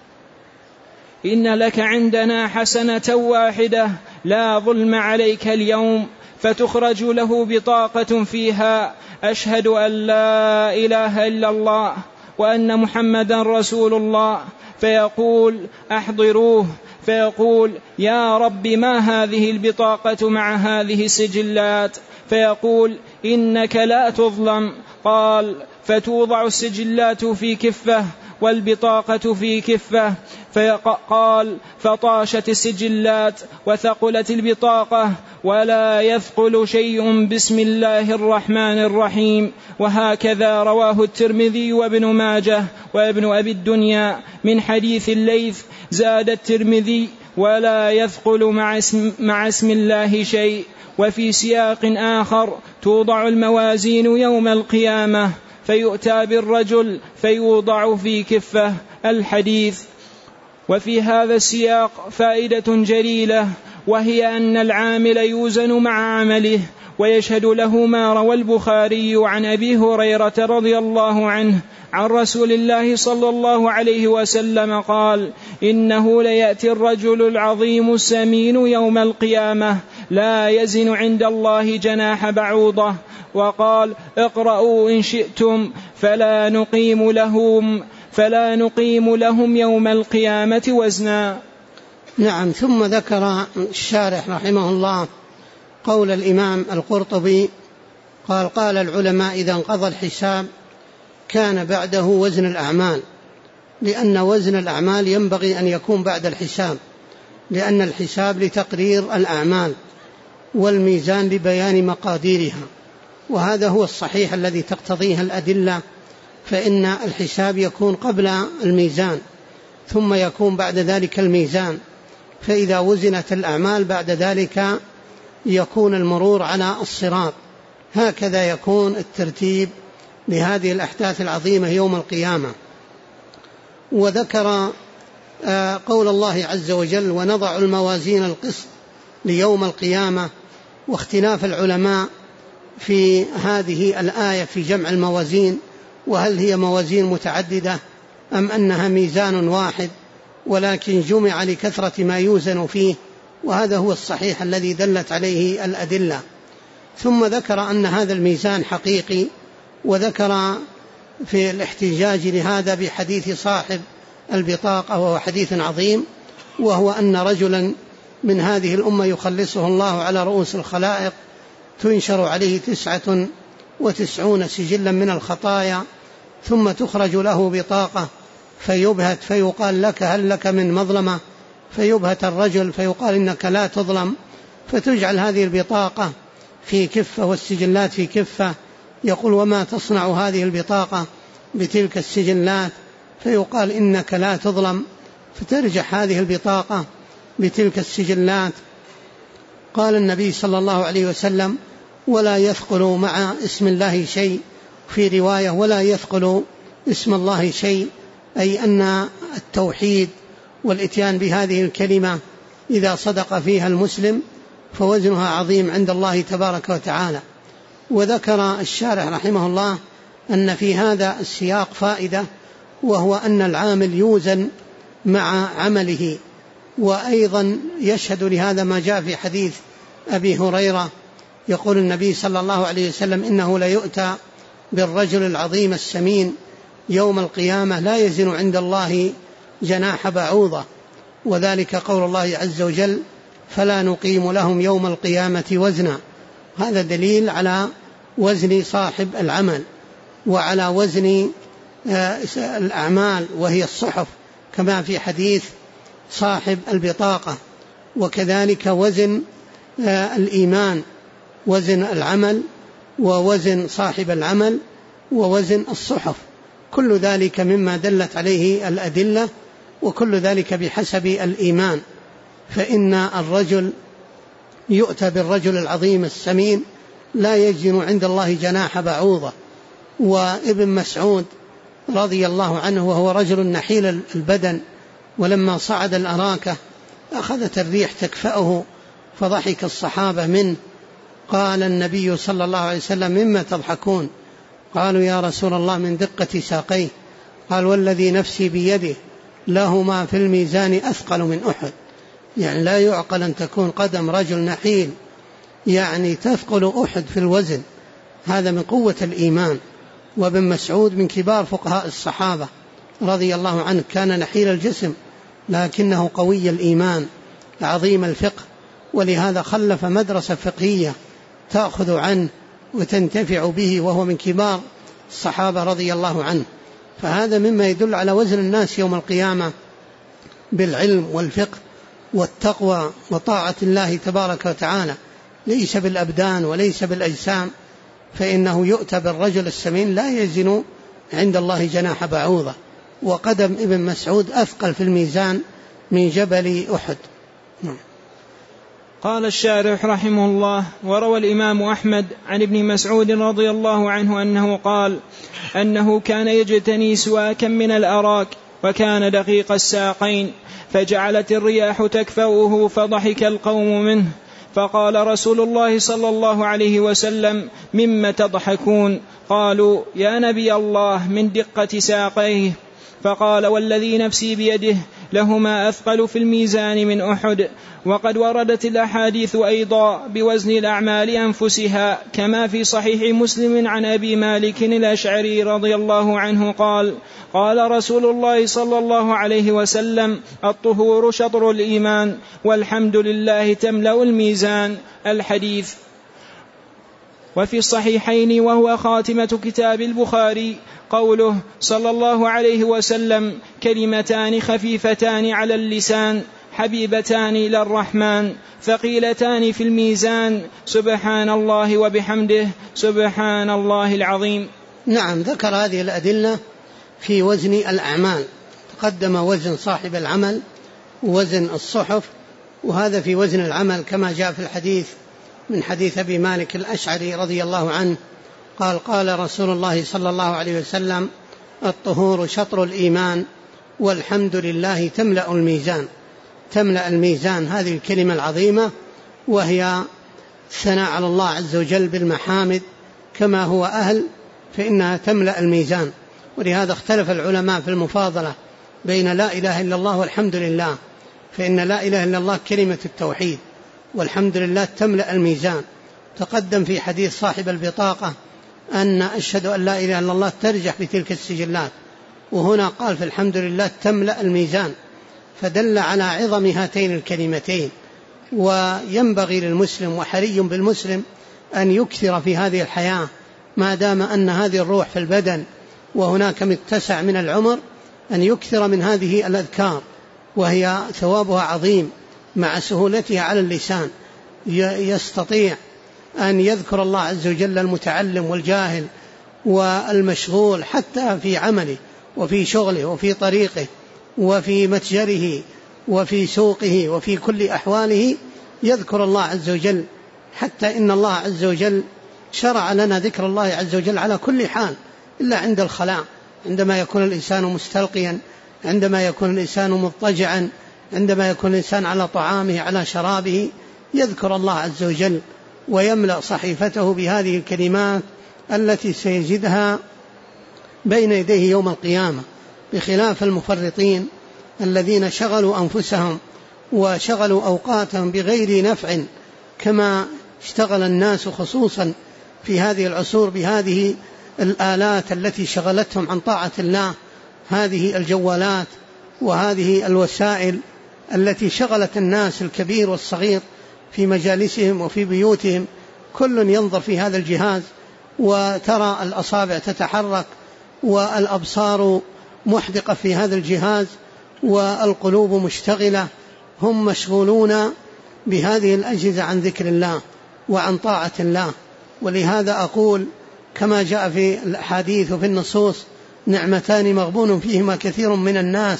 Speaker 1: إن لك عندنا حسنة واحدة، لا ظلم عليك اليوم. فتخرج له بطاقة فيها: أشهد أن لا إله إلا الله وأن محمدا رسول الله. فيقول: أحضروه. فيقول: يا رب، ما هذه البطاقة مع هذه السجلات؟ فيقول: إنك لا تظلم. قال: فتوضع السجلات في كفة والبطاقة في كفة. فقال: فطاشت السجلات وثقلت البطاقة، ولا يثقل شيء بسم الله الرحمن الرحيم. وهكذا رواه الترمذي وابن ماجه وابن أبي الدنيا من حديث الليث. زاد الترمذي: ولا يثقل مع اسم الله شيء. وفي سياق آخر: توضع الموازين يوم القيامة فيؤتى بالرجل فيوضع في كفة. الحديث. وفي هذا السياق فائدة جليلة، وهي أن العامل يوزن مع عمله. ويشهد له ما روى البخاري عن أبي هريرة رضي الله عنه عن رسول الله صلى الله عليه وسلم قال: إنه ليأتي الرجل العظيم السمين يوم القيامة لا يزن عند الله جناح بعوضة. وقال: اقرأوا إن شئتم فلا نقيم لهم يوم القيامة وزنا.
Speaker 2: نعم. ثم ذكر الشارح رحمه الله قول الإمام القرطبي قال العلماء: إذا انقضى الحساب كان بعده وزن الأعمال، لأن وزن الأعمال ينبغي أن يكون بعد الحساب، لأن الحساب لتقرير الأعمال والميزان لبيان مقاديرها، وهذا هو الصحيح الذي تقتضيه الأدلة. فإن الحساب يكون قبل الميزان، ثم يكون بعد ذلك الميزان، فإذا وزنت الأعمال بعد ذلك يكون المرور على الصراط. هكذا يكون الترتيب لهذه الأحداث العظيمة يوم القيامة. وذكر قول الله عز وجل: ونضع الموازين القسط ليوم القيامة، واختلاف العلماء في هذه الآية في جمع الموازين، وهل هي موازين متعددة أم أنها ميزان واحد، ولكن جمع لكثرة ما يوزن فيه، وهذا هو الصحيح الذي دلت عليه الأدلة. ثم ذكر أن هذا الميزان حقيقي، وذكر في الاحتجاج لهذا بحديث صاحب البطاقة، وهو حديث عظيم، وهو أن رجلا من هذه الأمة يخلصه الله على رؤوس الخلائق، تنشر عليه 99 سجلا من الخطايا، ثم تخرج له بطاقة فيبهت فيقال: لك هل لك من مظلمة؟ فيبهت الرجل فيقال: إنك لا تظلم. فتجعل هذه البطاقة في كفة والسجلات في كفة. يقول: وما تصنع هذه البطاقة بتلك السجلات؟ فيقال: إنك لا تظلم. فترجع هذه البطاقة بتلك السجلات. قال النبي صلى الله عليه وسلم: ولا يثقل مع اسم الله شيء. في رواية: ولا يثقل اسم الله شيء، أي أن التوحيد والإتيان بهذه الكلمة إذا صدق فيها المسلم فوزنها عظيم عند الله تبارك وتعالى. وذكر الشارح رحمه الله أن في هذا السياق فائدة، وهو أن العامل يوزن مع عمله. وأيضا يشهد لهذا ما جاء في حديث أبي هريرة، يقول النبي صلى الله عليه وسلم: إنه ليؤتى بالرجل العظيم السمين يوم القيامة لا يزن عند الله جناح بعوضة. وذلك قول الله عز وجل: فلا نقيم لهم يوم القيامة وزنا. هذا دليل على وزن صاحب العمل، وعلى وزن الأعمال وهي الصحف، كما في حديث صاحب البطاقة. وكذلك وزن الإيمان، وزن العمل، ووزن صاحب العمل، ووزن الصحف، كل ذلك مما دلت عليه الأدلة، وكل ذلك بحسب الإيمان. فإن الرجل يؤتى بالرجل العظيم السمين لا يجن عند الله جناح بعوضة. وابن مسعود رضي الله عنه وهو رجل نحيل البدن، ولما صعد الأراكة أخذت الريح تكفأه فضحك الصحابة منه، قال النبي صلى الله عليه وسلم: مما تضحكون؟ قالوا: يا رسول الله من دقة ساقيه. قال: والذي نفسي بيده لهما في الميزان أثقل من أحد. يعني لا يعقل أن تكون قدم رجل نحيل يعني تثقل أحد في الوزن. هذا من قوة الإيمان. وابن مسعود من كبار فقهاء الصحابة رضي الله عنه، كان نحيل الجسم لكنه قوي الإيمان عظيم الفقه، ولهذا خلف مدرسة فقهية تأخذ عنه وتنتفع به، وهو من كبار الصحابة رضي الله عنه. فهذا مما يدل على وزن الناس يوم القيامة بالعلم والفقه والتقوى وطاعة الله تبارك وتعالى، ليس بالأبدان وليس بالأجسام، فإنه يؤتى بالرجل السمين لا يزن عند الله جناح بعوضة. وقدم ابن مسعود أثقل في الميزان من جبل أحد.
Speaker 1: قال الشارح رحمه الله: وروى الإمام أحمد عن ابن مسعود رضي الله عنه أنه قال أنه كان يجتني سواكا من الأراك، وكان دقيق الساقين، فجعلت الرياح تكفؤه فضحك القوم منه، فقال رسول الله صلى الله عليه وسلم: مما تضحكون؟ قالوا: يا نبي الله من دقة ساقيه. فقال: والذي نفسي بيده لهما أثقل في الميزان من أحد. وقد وردت الأحاديث أيضا بوزن الأعمال أنفسها، كما في صحيح مسلم عن أبي مالك الأشعري رضي الله عنه قال: قال رسول الله صلى الله عليه وسلم: الطهور شطر الإيمان، والحمد لله تملأ الميزان. الحديث. وفي الصحيحين وهو خاتمة كتاب البخاري قوله صلى الله عليه وسلم: كلمتان خفيفتان على اللسان حبيبتان إلى الرحمن ثقيلتان في الميزان، سبحان الله وبحمده سبحان الله العظيم.
Speaker 2: نعم، ذكر هذه الأدلة في وزن الأعمال. تقدم وزن صاحب العمل ووزن الصحف، وهذا في وزن العمل كما جاء في الحديث من حديث أبي مالك الأشعري رضي الله عنه قال: قال رسول الله صلى الله عليه وسلم: الطهور شطر الإيمان، والحمد لله تملأ الميزان. تملأ الميزان، هذه الكلمة العظيمة، وهي الثناء على الله عز وجل بالمحامد كما هو أهل، فإنها تملأ الميزان. ولهذا اختلف العلماء في المفاضلة بين لا إله إلا الله والحمد لله، فإن لا إله إلا الله كلمة التوحيد، والحمد لله تملأ الميزان. تقدم في حديث صاحب البطاقة أن أشهد أن لا إله إلا الله ترجح بتلك السجلات، وهنا قال في الحمد لله تملأ الميزان، فدل على عظم هاتين الكلمتين. وينبغي للمسلم وحري بالمسلم أن يكثر في هذه الحياة ما دام أن هذه الروح في البدن وهناك متسع من العمر، أن يكثر من هذه الأذكار، وهي ثوابها عظيم مع سهولتها على اللسان. يستطيع أن يذكر الله عز وجل المتعلم والجاهل والمشغول حتى في عمله وفي شغله وفي طريقه وفي متجره وفي سوقه وفي كل أحواله يذكر الله عز وجل، حتى إن الله عز وجل شرع لنا ذكر الله عز وجل على كل حال إلا عند الخلاء، عندما يكون الإنسان مستلقيا، عندما يكون الإنسان مضطجعا، عندما يكون الإنسان على طعامه على شرابه، يذكر الله عز وجل ويملأ صحيفته بهذه الكلمات التي سيجدها بين يديه يوم القيامة، بخلاف المفرطين الذين شغلوا أنفسهم وشغلوا أوقاتهم بغير نفع، كما اشتغل الناس خصوصا في هذه العصور بهذه الآلات التي شغلتهم عن طاعة الله، هذه الجوالات وهذه الوسائل التي شغلت الناس الكبير والصغير في مجالسهم وفي بيوتهم، كل ينظر في هذا الجهاز وترى الأصابع تتحرك والأبصار محدقة في هذا الجهاز والقلوب مشتغلة. هم مشغولون بهذه الأجهزة عن ذكر الله وعن طاعة الله. ولهذا أقول كما جاء في الحديث وفي النصوص: نعمتان مغبون فيهما كثير من الناس،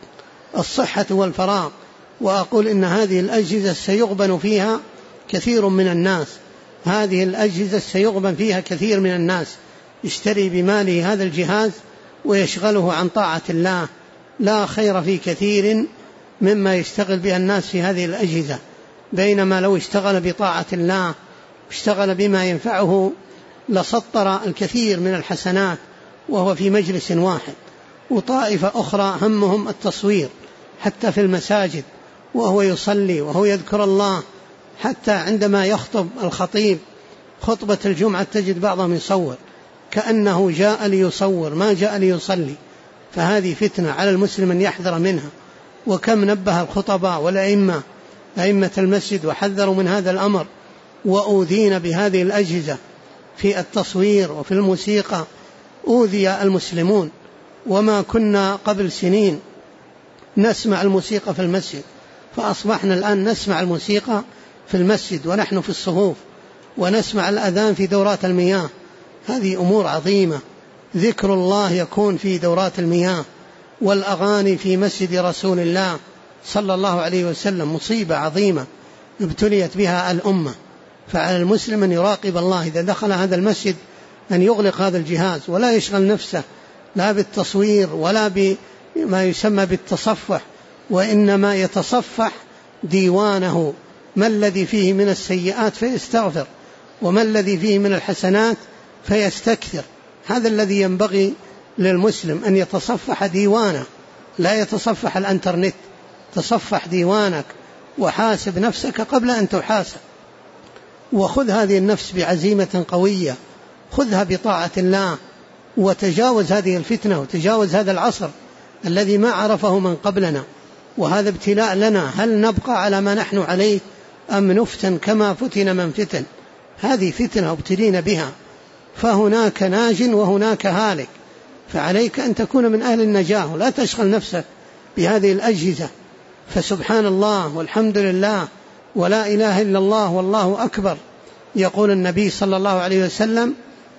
Speaker 2: الصحة والفراغ. وأقول إن هذه الأجهزة سيغبن فيها كثير من الناس، هذه الأجهزة سيغبن فيها كثير من الناس، يشتري بماله هذا الجهاز ويشغله عن طاعة الله. لا خير في كثير مما يشتغل بها الناس في هذه الأجهزة، بينما لو اشتغل بطاعة الله واشتغل بما ينفعه لسطر الكثير من الحسنات وهو في مجلس واحد. وطائفة أخرى همهم التصوير حتى في المساجد وهو يصلي وهو يذكر الله، حتى عندما يخطب الخطيب خطبة الجمعة تجد بعضهم يصور كأنه جاء ليصور ما جاء ليصلي. فهذه فتنة على المسلم أن يحذر منها. وكم نبه الخطباء والأئمة أئمة المسجد وحذروا من هذا الأمر، وأوذينا بهذه الأجهزة في التصوير وفي الموسيقى، أوذي المسلمون. وما كنا قبل سنين نسمع الموسيقى في المسجد، فأصبحنا الآن نسمع الموسيقى في المسجد ونحن في الصفوف، ونسمع الأذان في دورات المياه. هذه أمور عظيمة. ذكر الله يكون في دورات المياه، والأغاني في مسجد رسول الله صلى الله عليه وسلم مصيبة عظيمة ابتليت بها الأمة. فعلى المسلم أن يراقب الله إذا دخل هذا المسجد، أن يغلق هذا الجهاز ولا يشغل نفسه لا بالتصوير ولا بما يسمى بالتصفح، وإنما يتصفح ديوانه، ما الذي فيه من السيئات فيستغفر، وما الذي فيه من الحسنات فيستكثر. هذا الذي ينبغي للمسلم، أن يتصفح ديوانه، لا يتصفح الانترنت. تصفح ديوانك وحاسب نفسك قبل أن تحاسب. وخذ هذه النفس بعزيمة قوية، خذها بطاعة الله، وتجاوز هذه الفتنة وتجاوز هذا العصر الذي ما عرفه من قبلنا. وهذا ابتلاء لنا، هل نبقى على ما نحن عليه أم نفتن كما فتن من فتن؟ هذه فتنة ابتلينا بها، فهناك ناج وهناك هالك. فعليك أن تكون من أهل النجاة ولا تشغل نفسك بهذه الأجهزة. فسبحان الله والحمد لله ولا إله إلا الله والله أكبر. يقول النبي صلى الله عليه وسلم: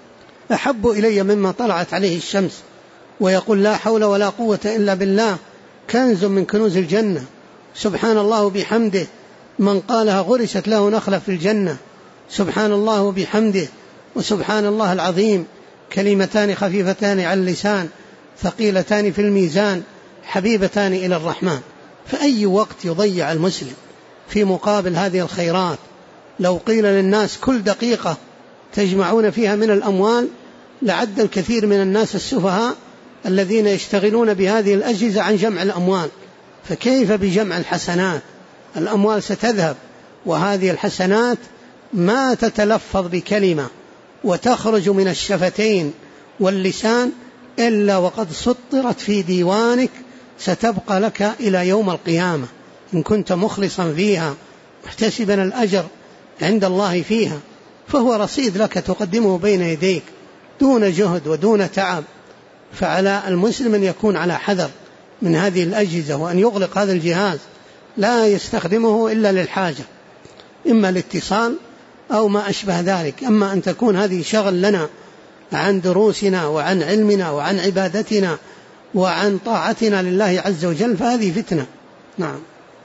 Speaker 2: أحب إلي مما طلعت عليه الشمس. ويقول: لا حول ولا قوة إلا بالله كنز من كنوز الجنة. سبحان الله وبحمده، من قالها غرست له نخلة في الجنة. سبحان الله وبحمده وسبحان الله العظيم كلمتان خفيفتان على اللسان ثقيلتان في الميزان حبيبتان إلى الرحمن. فأي وقت يضيع المسلم في مقابل هذه الخيرات؟ لو قيل للناس كل دقيقة تجمعون فيها من الأموال لعد الكثير من الناس السفهاء الذين يشتغلون بهذه الأجهزة عن جمع الأموال. فكيف بجمع الحسنات؟ الأموال ستذهب، وهذه الحسنات ما تتلفظ بكلمة وتخرج من الشفتين واللسان إلا وقد سطرت في ديوانك، ستبقى لك إلى يوم القيامة إن كنت مخلصا فيها محتسبا الأجر عند الله فيها. فهو رصيد لك تقدمه بين يديك دون جهد ودون تعب. فعلى المسلم أن يكون على حذر من هذه الأجهزة، وأن يغلق هذا الجهاز لا يستخدمه إلا للحاجة، إما الاتصال أو ما أشبه ذلك. أما أن تكون هذه شغل لنا عن دروسنا وعن علمنا وعن عبادتنا وعن طاعتنا لله عز وجل فهذه فتنة. نعم.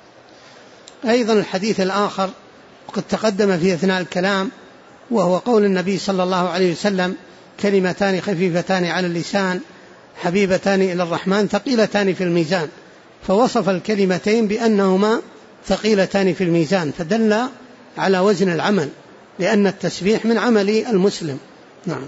Speaker 2: أيضا الحديث الآخر وقد تقدم في أثناء الكلام، وهو قول النبي صلى الله عليه وسلم: كلمتان خفيفتان على اللسان حبيبتان إلى الرحمن ثقيلتان في الميزان. فوصف الكلمتين بأنهما ثقيلتان في الميزان، فدل على وزن العمل، لأن التسبيح من عمل المسلم. نعم.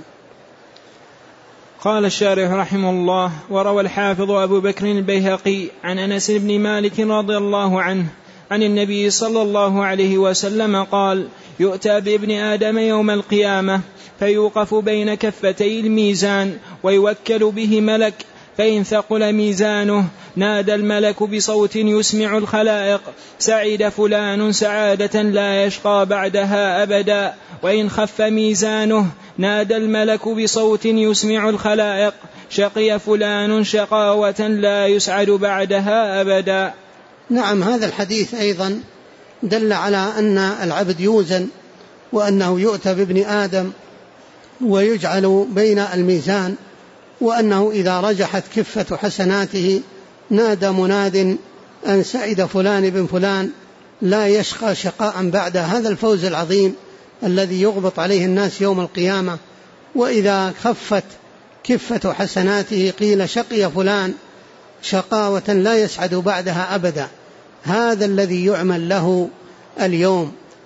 Speaker 1: قال الشارح رحمه الله: وروى الحافظ أبو بكر البيهقي عن أنس بن مالك رضي الله عنه عن النبي صلى الله عليه وسلم قال: يؤتى بابن آدم يوم القيامة فيوقف بين كفتي الميزان ويوكل به ملك، فإن ثقل ميزانه نادى الملك بصوت يسمع الخلائق: سعد فلان سعادة لا يشقى بعدها أبدا. وإن خف ميزانه نادى الملك بصوت يسمع الخلائق: شقي فلان شقاوة لا يسعد بعدها أبدا.
Speaker 2: نعم. هذا الحديث أيضا دل على أن العبد يوزن، وأنه يؤتى بابن آدم ويجعل بين الميزان، وأنه إذا رجحت كفة حسناته نادى مناد أن سعد فلان بن فلان لا يشقى شقاء بعد. هذا الفوز العظيم الذي يغبط عليه الناس يوم القيامة. وإذا خفت كفة حسناته قيل شقي فلان شقاوة لا يسعد بعدها أبدا. هذا الذي يعمل له اليوم.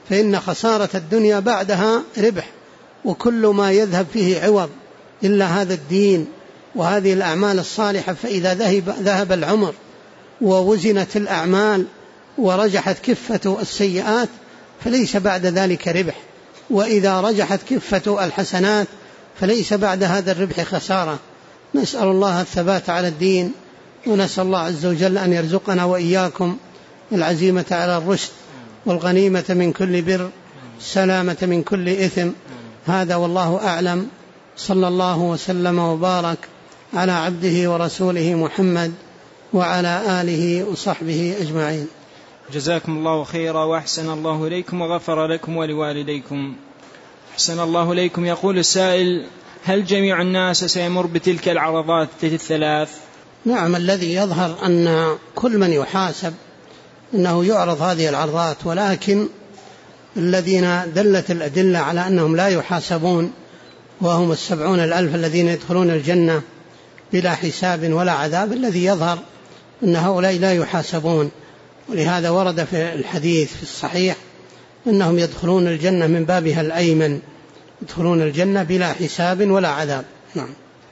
Speaker 2: فإن خسارة الدنيا بعدها ربح، وكل ما يذهب فيه عوض إلا هذا الدين وهذه الأعمال الصالحة. فإذا ذهب العمر ووزنت الأعمال ورجحت كفة السيئات فليس بعد ذلك ربح، وإذا رجحت كفة الحسنات فليس بعد هذا الربح خسارة. نسأل الله الثبات على الدين، ونسأل الله عز وجل أن يرزقنا وإياكم العزيمة على الرشد والغنيمة من كل بر، السلامة من كل إثم. هذا والله أعلم. صلى الله وسلم وبارك على عبده ورسوله محمد وعلى آله وصحبه أجمعين.
Speaker 1: جزاكم الله خيرا وأحسن الله إليكم وغفر لكم ولوالديكم. أحسن الله إليكم. يقول السائل: هل جميع الناس سيمر بتلك العرضات الثلاث؟
Speaker 2: نعم، الذي يظهر أن كل من يحاسب أنه يعرض هذه العرضات، ولكن الذين دلت الأدلة على أنهم لا يحاسبون وهم 70,000 الذين يدخلون الجنة بلا حساب ولا عذاب، الذي يظهر أن هؤلاء لا يحاسبون. ولهذا ورد في الحديث في الصحيح أنهم يدخلون الجنة من بابها الأيمن، يدخلون الجنة بلا حساب ولا عذاب. نعم.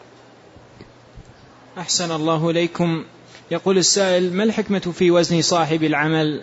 Speaker 1: أحسن الله إليكم. يقول السائل: ما الحكمة في وزن صاحب العمل؟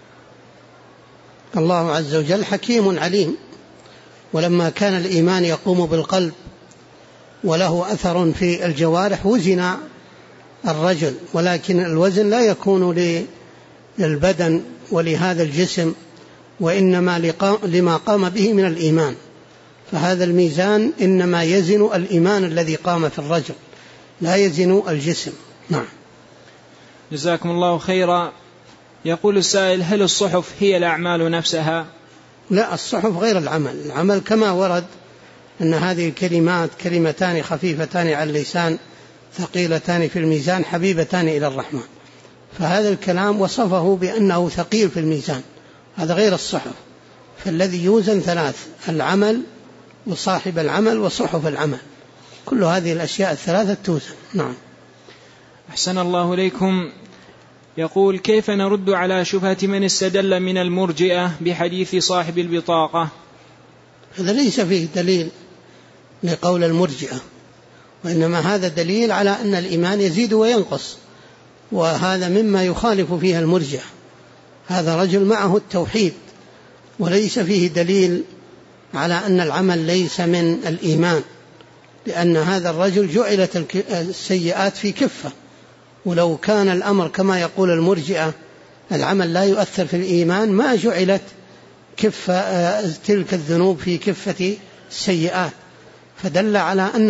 Speaker 2: الله عز وجل حكيم عليم، ولما كان الإيمان يقوم بالقلب وله أثر في الجوارح وزن الرجل، ولكن الوزن لا يكون للبدن ولهذا الجسم، وإنما لما قام به من الإيمان. فهذا الميزان إنما يزن الإيمان الذي قام في الرجل، لا يزن الجسم. نعم.
Speaker 1: جزاكم الله خيرا. يقول السائل: هل الصحف هي الأعمال نفسها؟
Speaker 2: لا، الصحف غير العمل. العمل كما ورد أن هذه الكلمات كلمتان خفيفتان على اللسان ثقيلتان في الميزان حبيبتان إلى الرحمن، فهذا الكلام وصفه بأنه ثقيل في الميزان، هذا غير الصحف. فالذي يوزن ثلاث: العمل وصاحب العمل وصحف العمل، كل هذه الأشياء الثلاثة توزن. نعم.
Speaker 1: أحسن الله إليكم. يقول: كيف نرد على شبهة من استدل من المرجئة بحديث صاحب البطاقة؟
Speaker 2: هذا ليس فيه دليل لقول المرجئة، وإنما هذا دليل على أن الإيمان يزيد وينقص، وهذا مما يخالف فيها المرجئة. هذا رجل معه التوحيد، وليس فيه دليل على أن العمل ليس من الإيمان، لأن هذا الرجل جعلت السيئات في كفة، ولو كان الأمر كما يقول المرجئة العمل لا يؤثر في الإيمان ما جعلت كفة تلك الذنوب في كفة السيئات. فدل على أن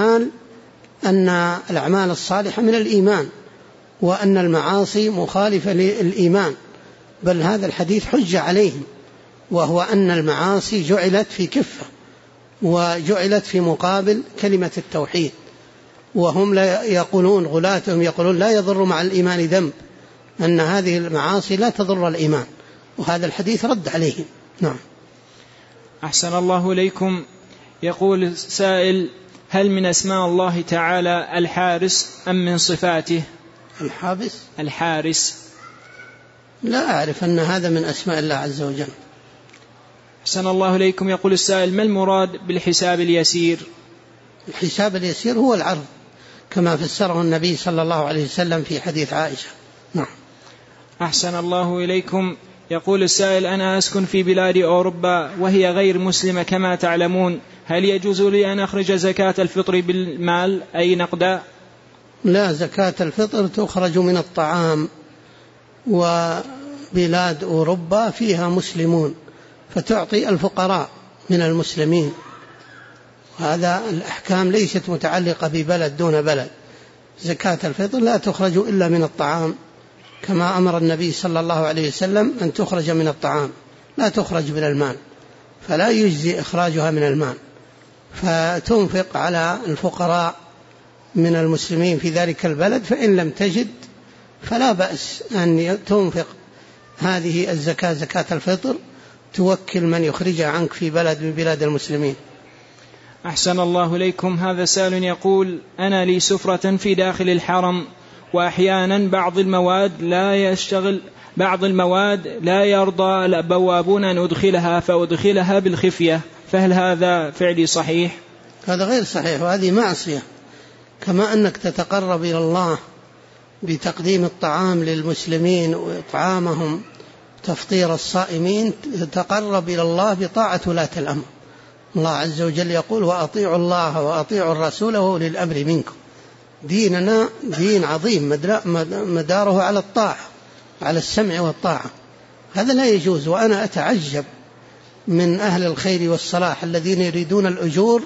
Speaker 2: الأعمال الصالحة من الإيمان، وأن المعاصي مخالفة للإيمان، بل هذا الحديث حجة عليهم، وهو أن المعاصي جعلت في كفة وجعلت في مقابل كلمة التوحيد. وهم لا يقولون، غلاتهم يقولون لا يضر مع الإيمان ذنب، أن هذه المعاصي لا تضر الإيمان، وهذا الحديث رد عليهم. نعم.
Speaker 1: أحسن الله إليكم. يقول السائل: هل من أسماء الله تعالى الحارس أم من صفاته؟
Speaker 2: الحابس؟
Speaker 1: الحارس.
Speaker 2: لا أعرف أن هذا من أسماء الله عز وجل.
Speaker 1: أحسن الله إليكم. يقول السائل: ما المراد بالحساب اليسير؟
Speaker 2: الحساب اليسير هو العرض كما فسره النبي صلى الله عليه وسلم في حديث عائشة. نعم.
Speaker 1: أحسن الله إليكم. يقول السائل: أنا أسكن في بلاد أوروبا وهي غير مسلمة كما تعلمون، هل يجوز لي أن أخرج زكاة الفطر بالمال أي نقدا؟
Speaker 2: لا، زكاة الفطر تخرج من الطعام، وبلاد أوروبا فيها مسلمون فتعطي الفقراء من المسلمين. هذا الأحكام ليست متعلقة ببلد دون بلد. زكاة الفطر لا تخرج إلا من الطعام، كما أمر النبي صلى الله عليه وسلم أن تخرج من الطعام، لا تخرج من المال، فلا يجزي إخراجها من المال، فتنفق على الفقراء من المسلمين في ذلك البلد، فإن لم تجد فلا بأس أن تنفق هذه الزكاة زكاة الفطر، توكل من يخرجها عنك في بلد من بلاد المسلمين.
Speaker 1: أحسن الله إليكم. هذا سائل يقول: أنا لي سفرة في داخل الحرم، وأحيانا بعض المواد بعض المواد لا يرضى البوابون أن أدخلها فأدخلها بالخفية، فهل هذا فعلي صحيح؟
Speaker 2: هذا غير صحيح، وهذه معصية. كما أنك تتقرب إلى الله بتقديم الطعام للمسلمين وإطعامهم تفطير الصائمين، تتقرب إلى الله بطاعة ولاة الأمر. الله عز وجل يقول: وأطيعوا الله وأطيعوا الرسول وأولي الأمر منكم. ديننا دين عظيم مداره على الطاعة، على السمع والطاعة. هذا لا يجوز. وأنا أتعجب من أهل الخير والصلاح الذين يريدون الأجور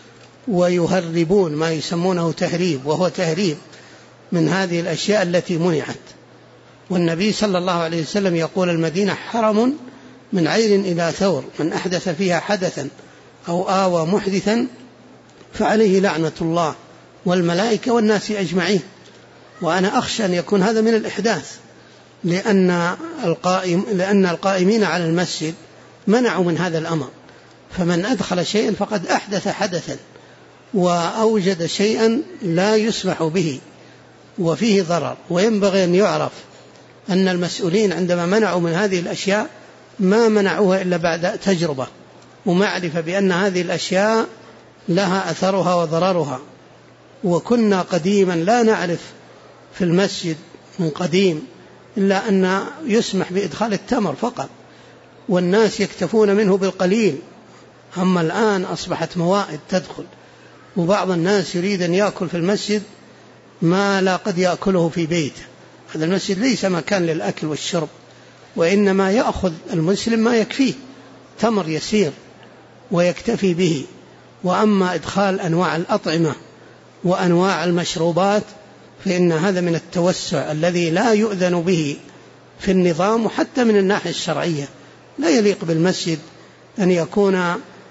Speaker 2: ويهربون ما يسمونه تهريب، وهو تهريب من هذه الأشياء التي منعت. والنبي صلى الله عليه وسلم يقول: المدينة حرم من عير إلى ثور، من أحدث فيها حدثا أو آوى محدثا فعليه لعنة الله والملائكة والناس أجمعين. وأنا أخشى أن يكون هذا من الإحداث، لأن القائمين على المسجد منعوا من هذا الأمر، فمن أدخل شيئا فقد أحدث حدثا وأوجد شيئا لا يسمح به وفيه ضرر. وينبغي أن يعرف أن المسؤولين عندما منعوا من هذه الأشياء ما منعوها إلا بعد تجربة ومعرفة بأن هذه الأشياء لها أثرها وضررها. وكنا قديما لا نعرف في المسجد من قديم إلا أن يسمح بإدخال التمر فقط، والناس يكتفون منه بالقليل. أما الآن أصبحت موائد تدخل، وبعض الناس يريد أن يأكل في المسجد ما لا قد يأكله في بيته. هذا المسجد ليس مكان للأكل والشرب، وإنما يأخذ المسلم ما يكفيه، تمر يسير ويكتفي به. وأما إدخال أنواع الأطعمة وأنواع المشروبات فإن هذا من التوسع الذي لا يؤذن به في النظام، وحتى من الناحية الشرعية لا يليق بالمسجد أن يكون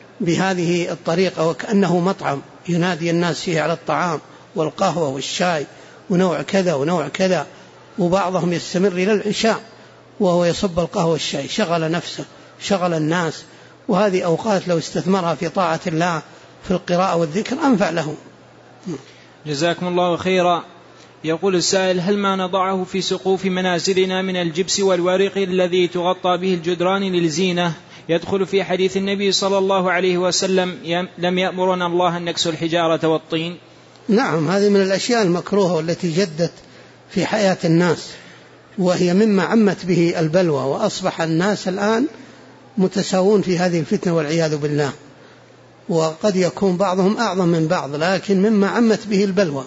Speaker 2: بهذه الطريقة وكأنه مطعم ينادي الناس فيه على الطعام والقهوة والشاي ونوع كذا ونوع كذا، وبعضهم يستمر إلى العشاء وهو يصب القهوة والشاي، شغل نفسه شغل الناس. وهذه أوقات لو استثمرها في طاعة الله في القراءة والذكر أنفع له.
Speaker 1: جزاكم الله خيرا. يقول السائل: هل ما نضعه في سقوف منازلنا من الجبس والورق الذي تغطى به الجدران للزينة يدخل في حديث النبي صلى الله عليه وسلم لم يأمرنا الله أن نكسو الحجارة والطين؟
Speaker 2: نعم، هذه من الأشياء المكروهة والتي جدت في حياة الناس، وهي مما عمت به البلوى، وأصبح الناس الآن متساوون في هذه الفتنة والعياذ بالله. وقد يكون بعضهم أعظم من بعض، لكن مما عمت به البلوى.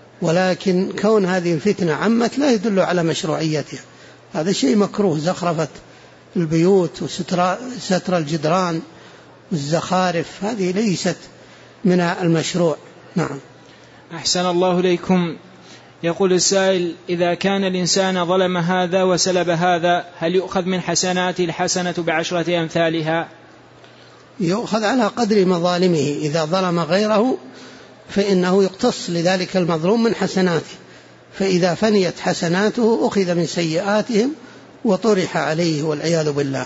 Speaker 2: ولكن كون هذه الفتنة عمت لا يدل على مشروعيتها، هذا شيء مكروه. زخرفة البيوت وستر الجدران والزخارف هذه ليست من المشروع. نعم.
Speaker 1: أحسن الله إليكم. يقول السائل: إذا كان الإنسان ظلم هذا وسلب هذا هل يؤخذ من حسناته الحسنة ب10 أمثالها؟
Speaker 2: يؤخذ على قدر مظالمه. إذا ظلم غيره فإنه يقتص لذلك المظلوم من حسناته، فإذا فنيت حسناته أخذ من سيئاتهم وطرح عليه والعياذ بالله.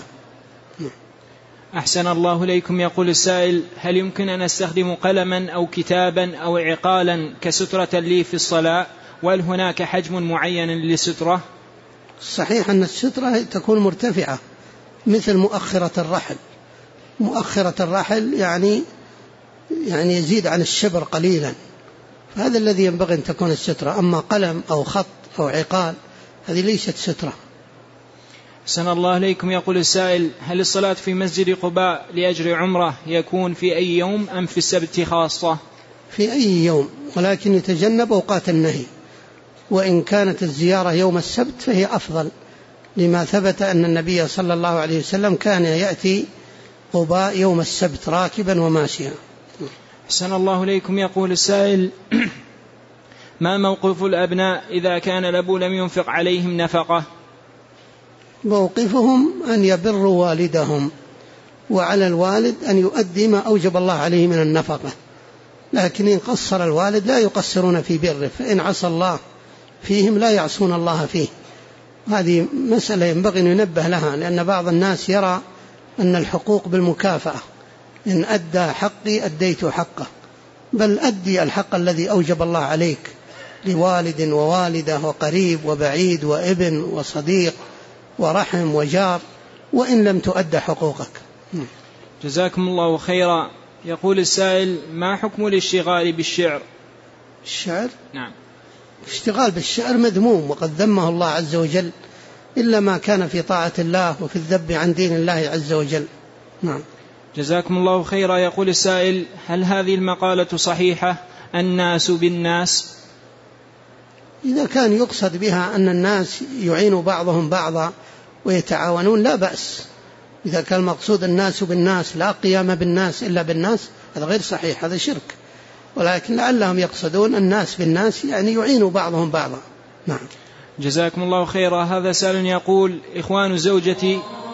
Speaker 1: أحسن الله إليكم. يقول السائل: هل يمكن أن أستخدم قلما أو كتابا أو عقالا كسترة لي في الصلاة، وهل هناك حجم معين للسترة؟
Speaker 2: صحيح أن السترة تكون مرتفعة مثل مؤخرة الرحل. مؤخرة الرحل يعني يزيد عن الشبر قليلا، فهذا الذي ينبغي أن تكون السترة. أما قلم أو خط أو عقال هذه ليست سترة.
Speaker 1: أحسن الله إليكم. يقول السائل: هل الصلاة في مسجد قباء لأجر عمرة يكون في أي يوم أم في السبت خاصة؟
Speaker 2: في أي يوم، ولكن يتجنب أوقات النهي. وإن كانت الزيارة يوم السبت فهي أفضل، لما ثبت أن النبي صلى الله عليه وسلم كان يأتي قباء يوم السبت راكبا وماشيا.
Speaker 1: أحسن الله إليكم. يقول السائل: ما موقف الأبناء إذا كان الأب لم ينفق عليهم نفقة؟
Speaker 2: موقفهم أن يبروا والدهم، وعلى الوالد أن يؤدي ما أوجب الله عليه من النفقة، لكن إن قصر الوالد لا يقصرون في بره، فإن عصى الله فيهم لا يعصون الله فيه. هذه مسألة ينبغي أن ينبه لها، لأن بعض الناس يرى أن الحقوق بالمكافأة، إن أدى حقي أديت حقه، بل أدي الحق الذي أوجب الله عليك لوالد ووالدة وقريب وبعيد وابن وصديق ورحم وجار وإن لم تؤد حقوقك.
Speaker 1: جزاكم الله خيرا. يقول السائل: ما حكم الاشتغال بالشعر؟
Speaker 2: الشعر؟
Speaker 1: نعم.
Speaker 2: الاشتغال بالشعر مذموم وقد ذمه الله عز وجل، إلا ما كان في طاعة الله وفي الذب عن دين الله عز وجل. نعم.
Speaker 1: جزاكم الله خيرا. يقول السائل: هل هذه المقالة صحيحة؟ الناس بالناس.
Speaker 2: إذا كان يقصد بها أن الناس يعين بعضهم بعضا ويتعاونون لا بأس. إذا كان المقصود الناس بالناس لا قيام بالناس إلا بالناس هذا غير صحيح، هذا شرك. ولكن لعلهم يقصدون الناس بالناس يعني يعين بعضهم بعضا. نعم.
Speaker 1: جزاكم الله خيرا. هذا سائل يقول: إخوان زوجتي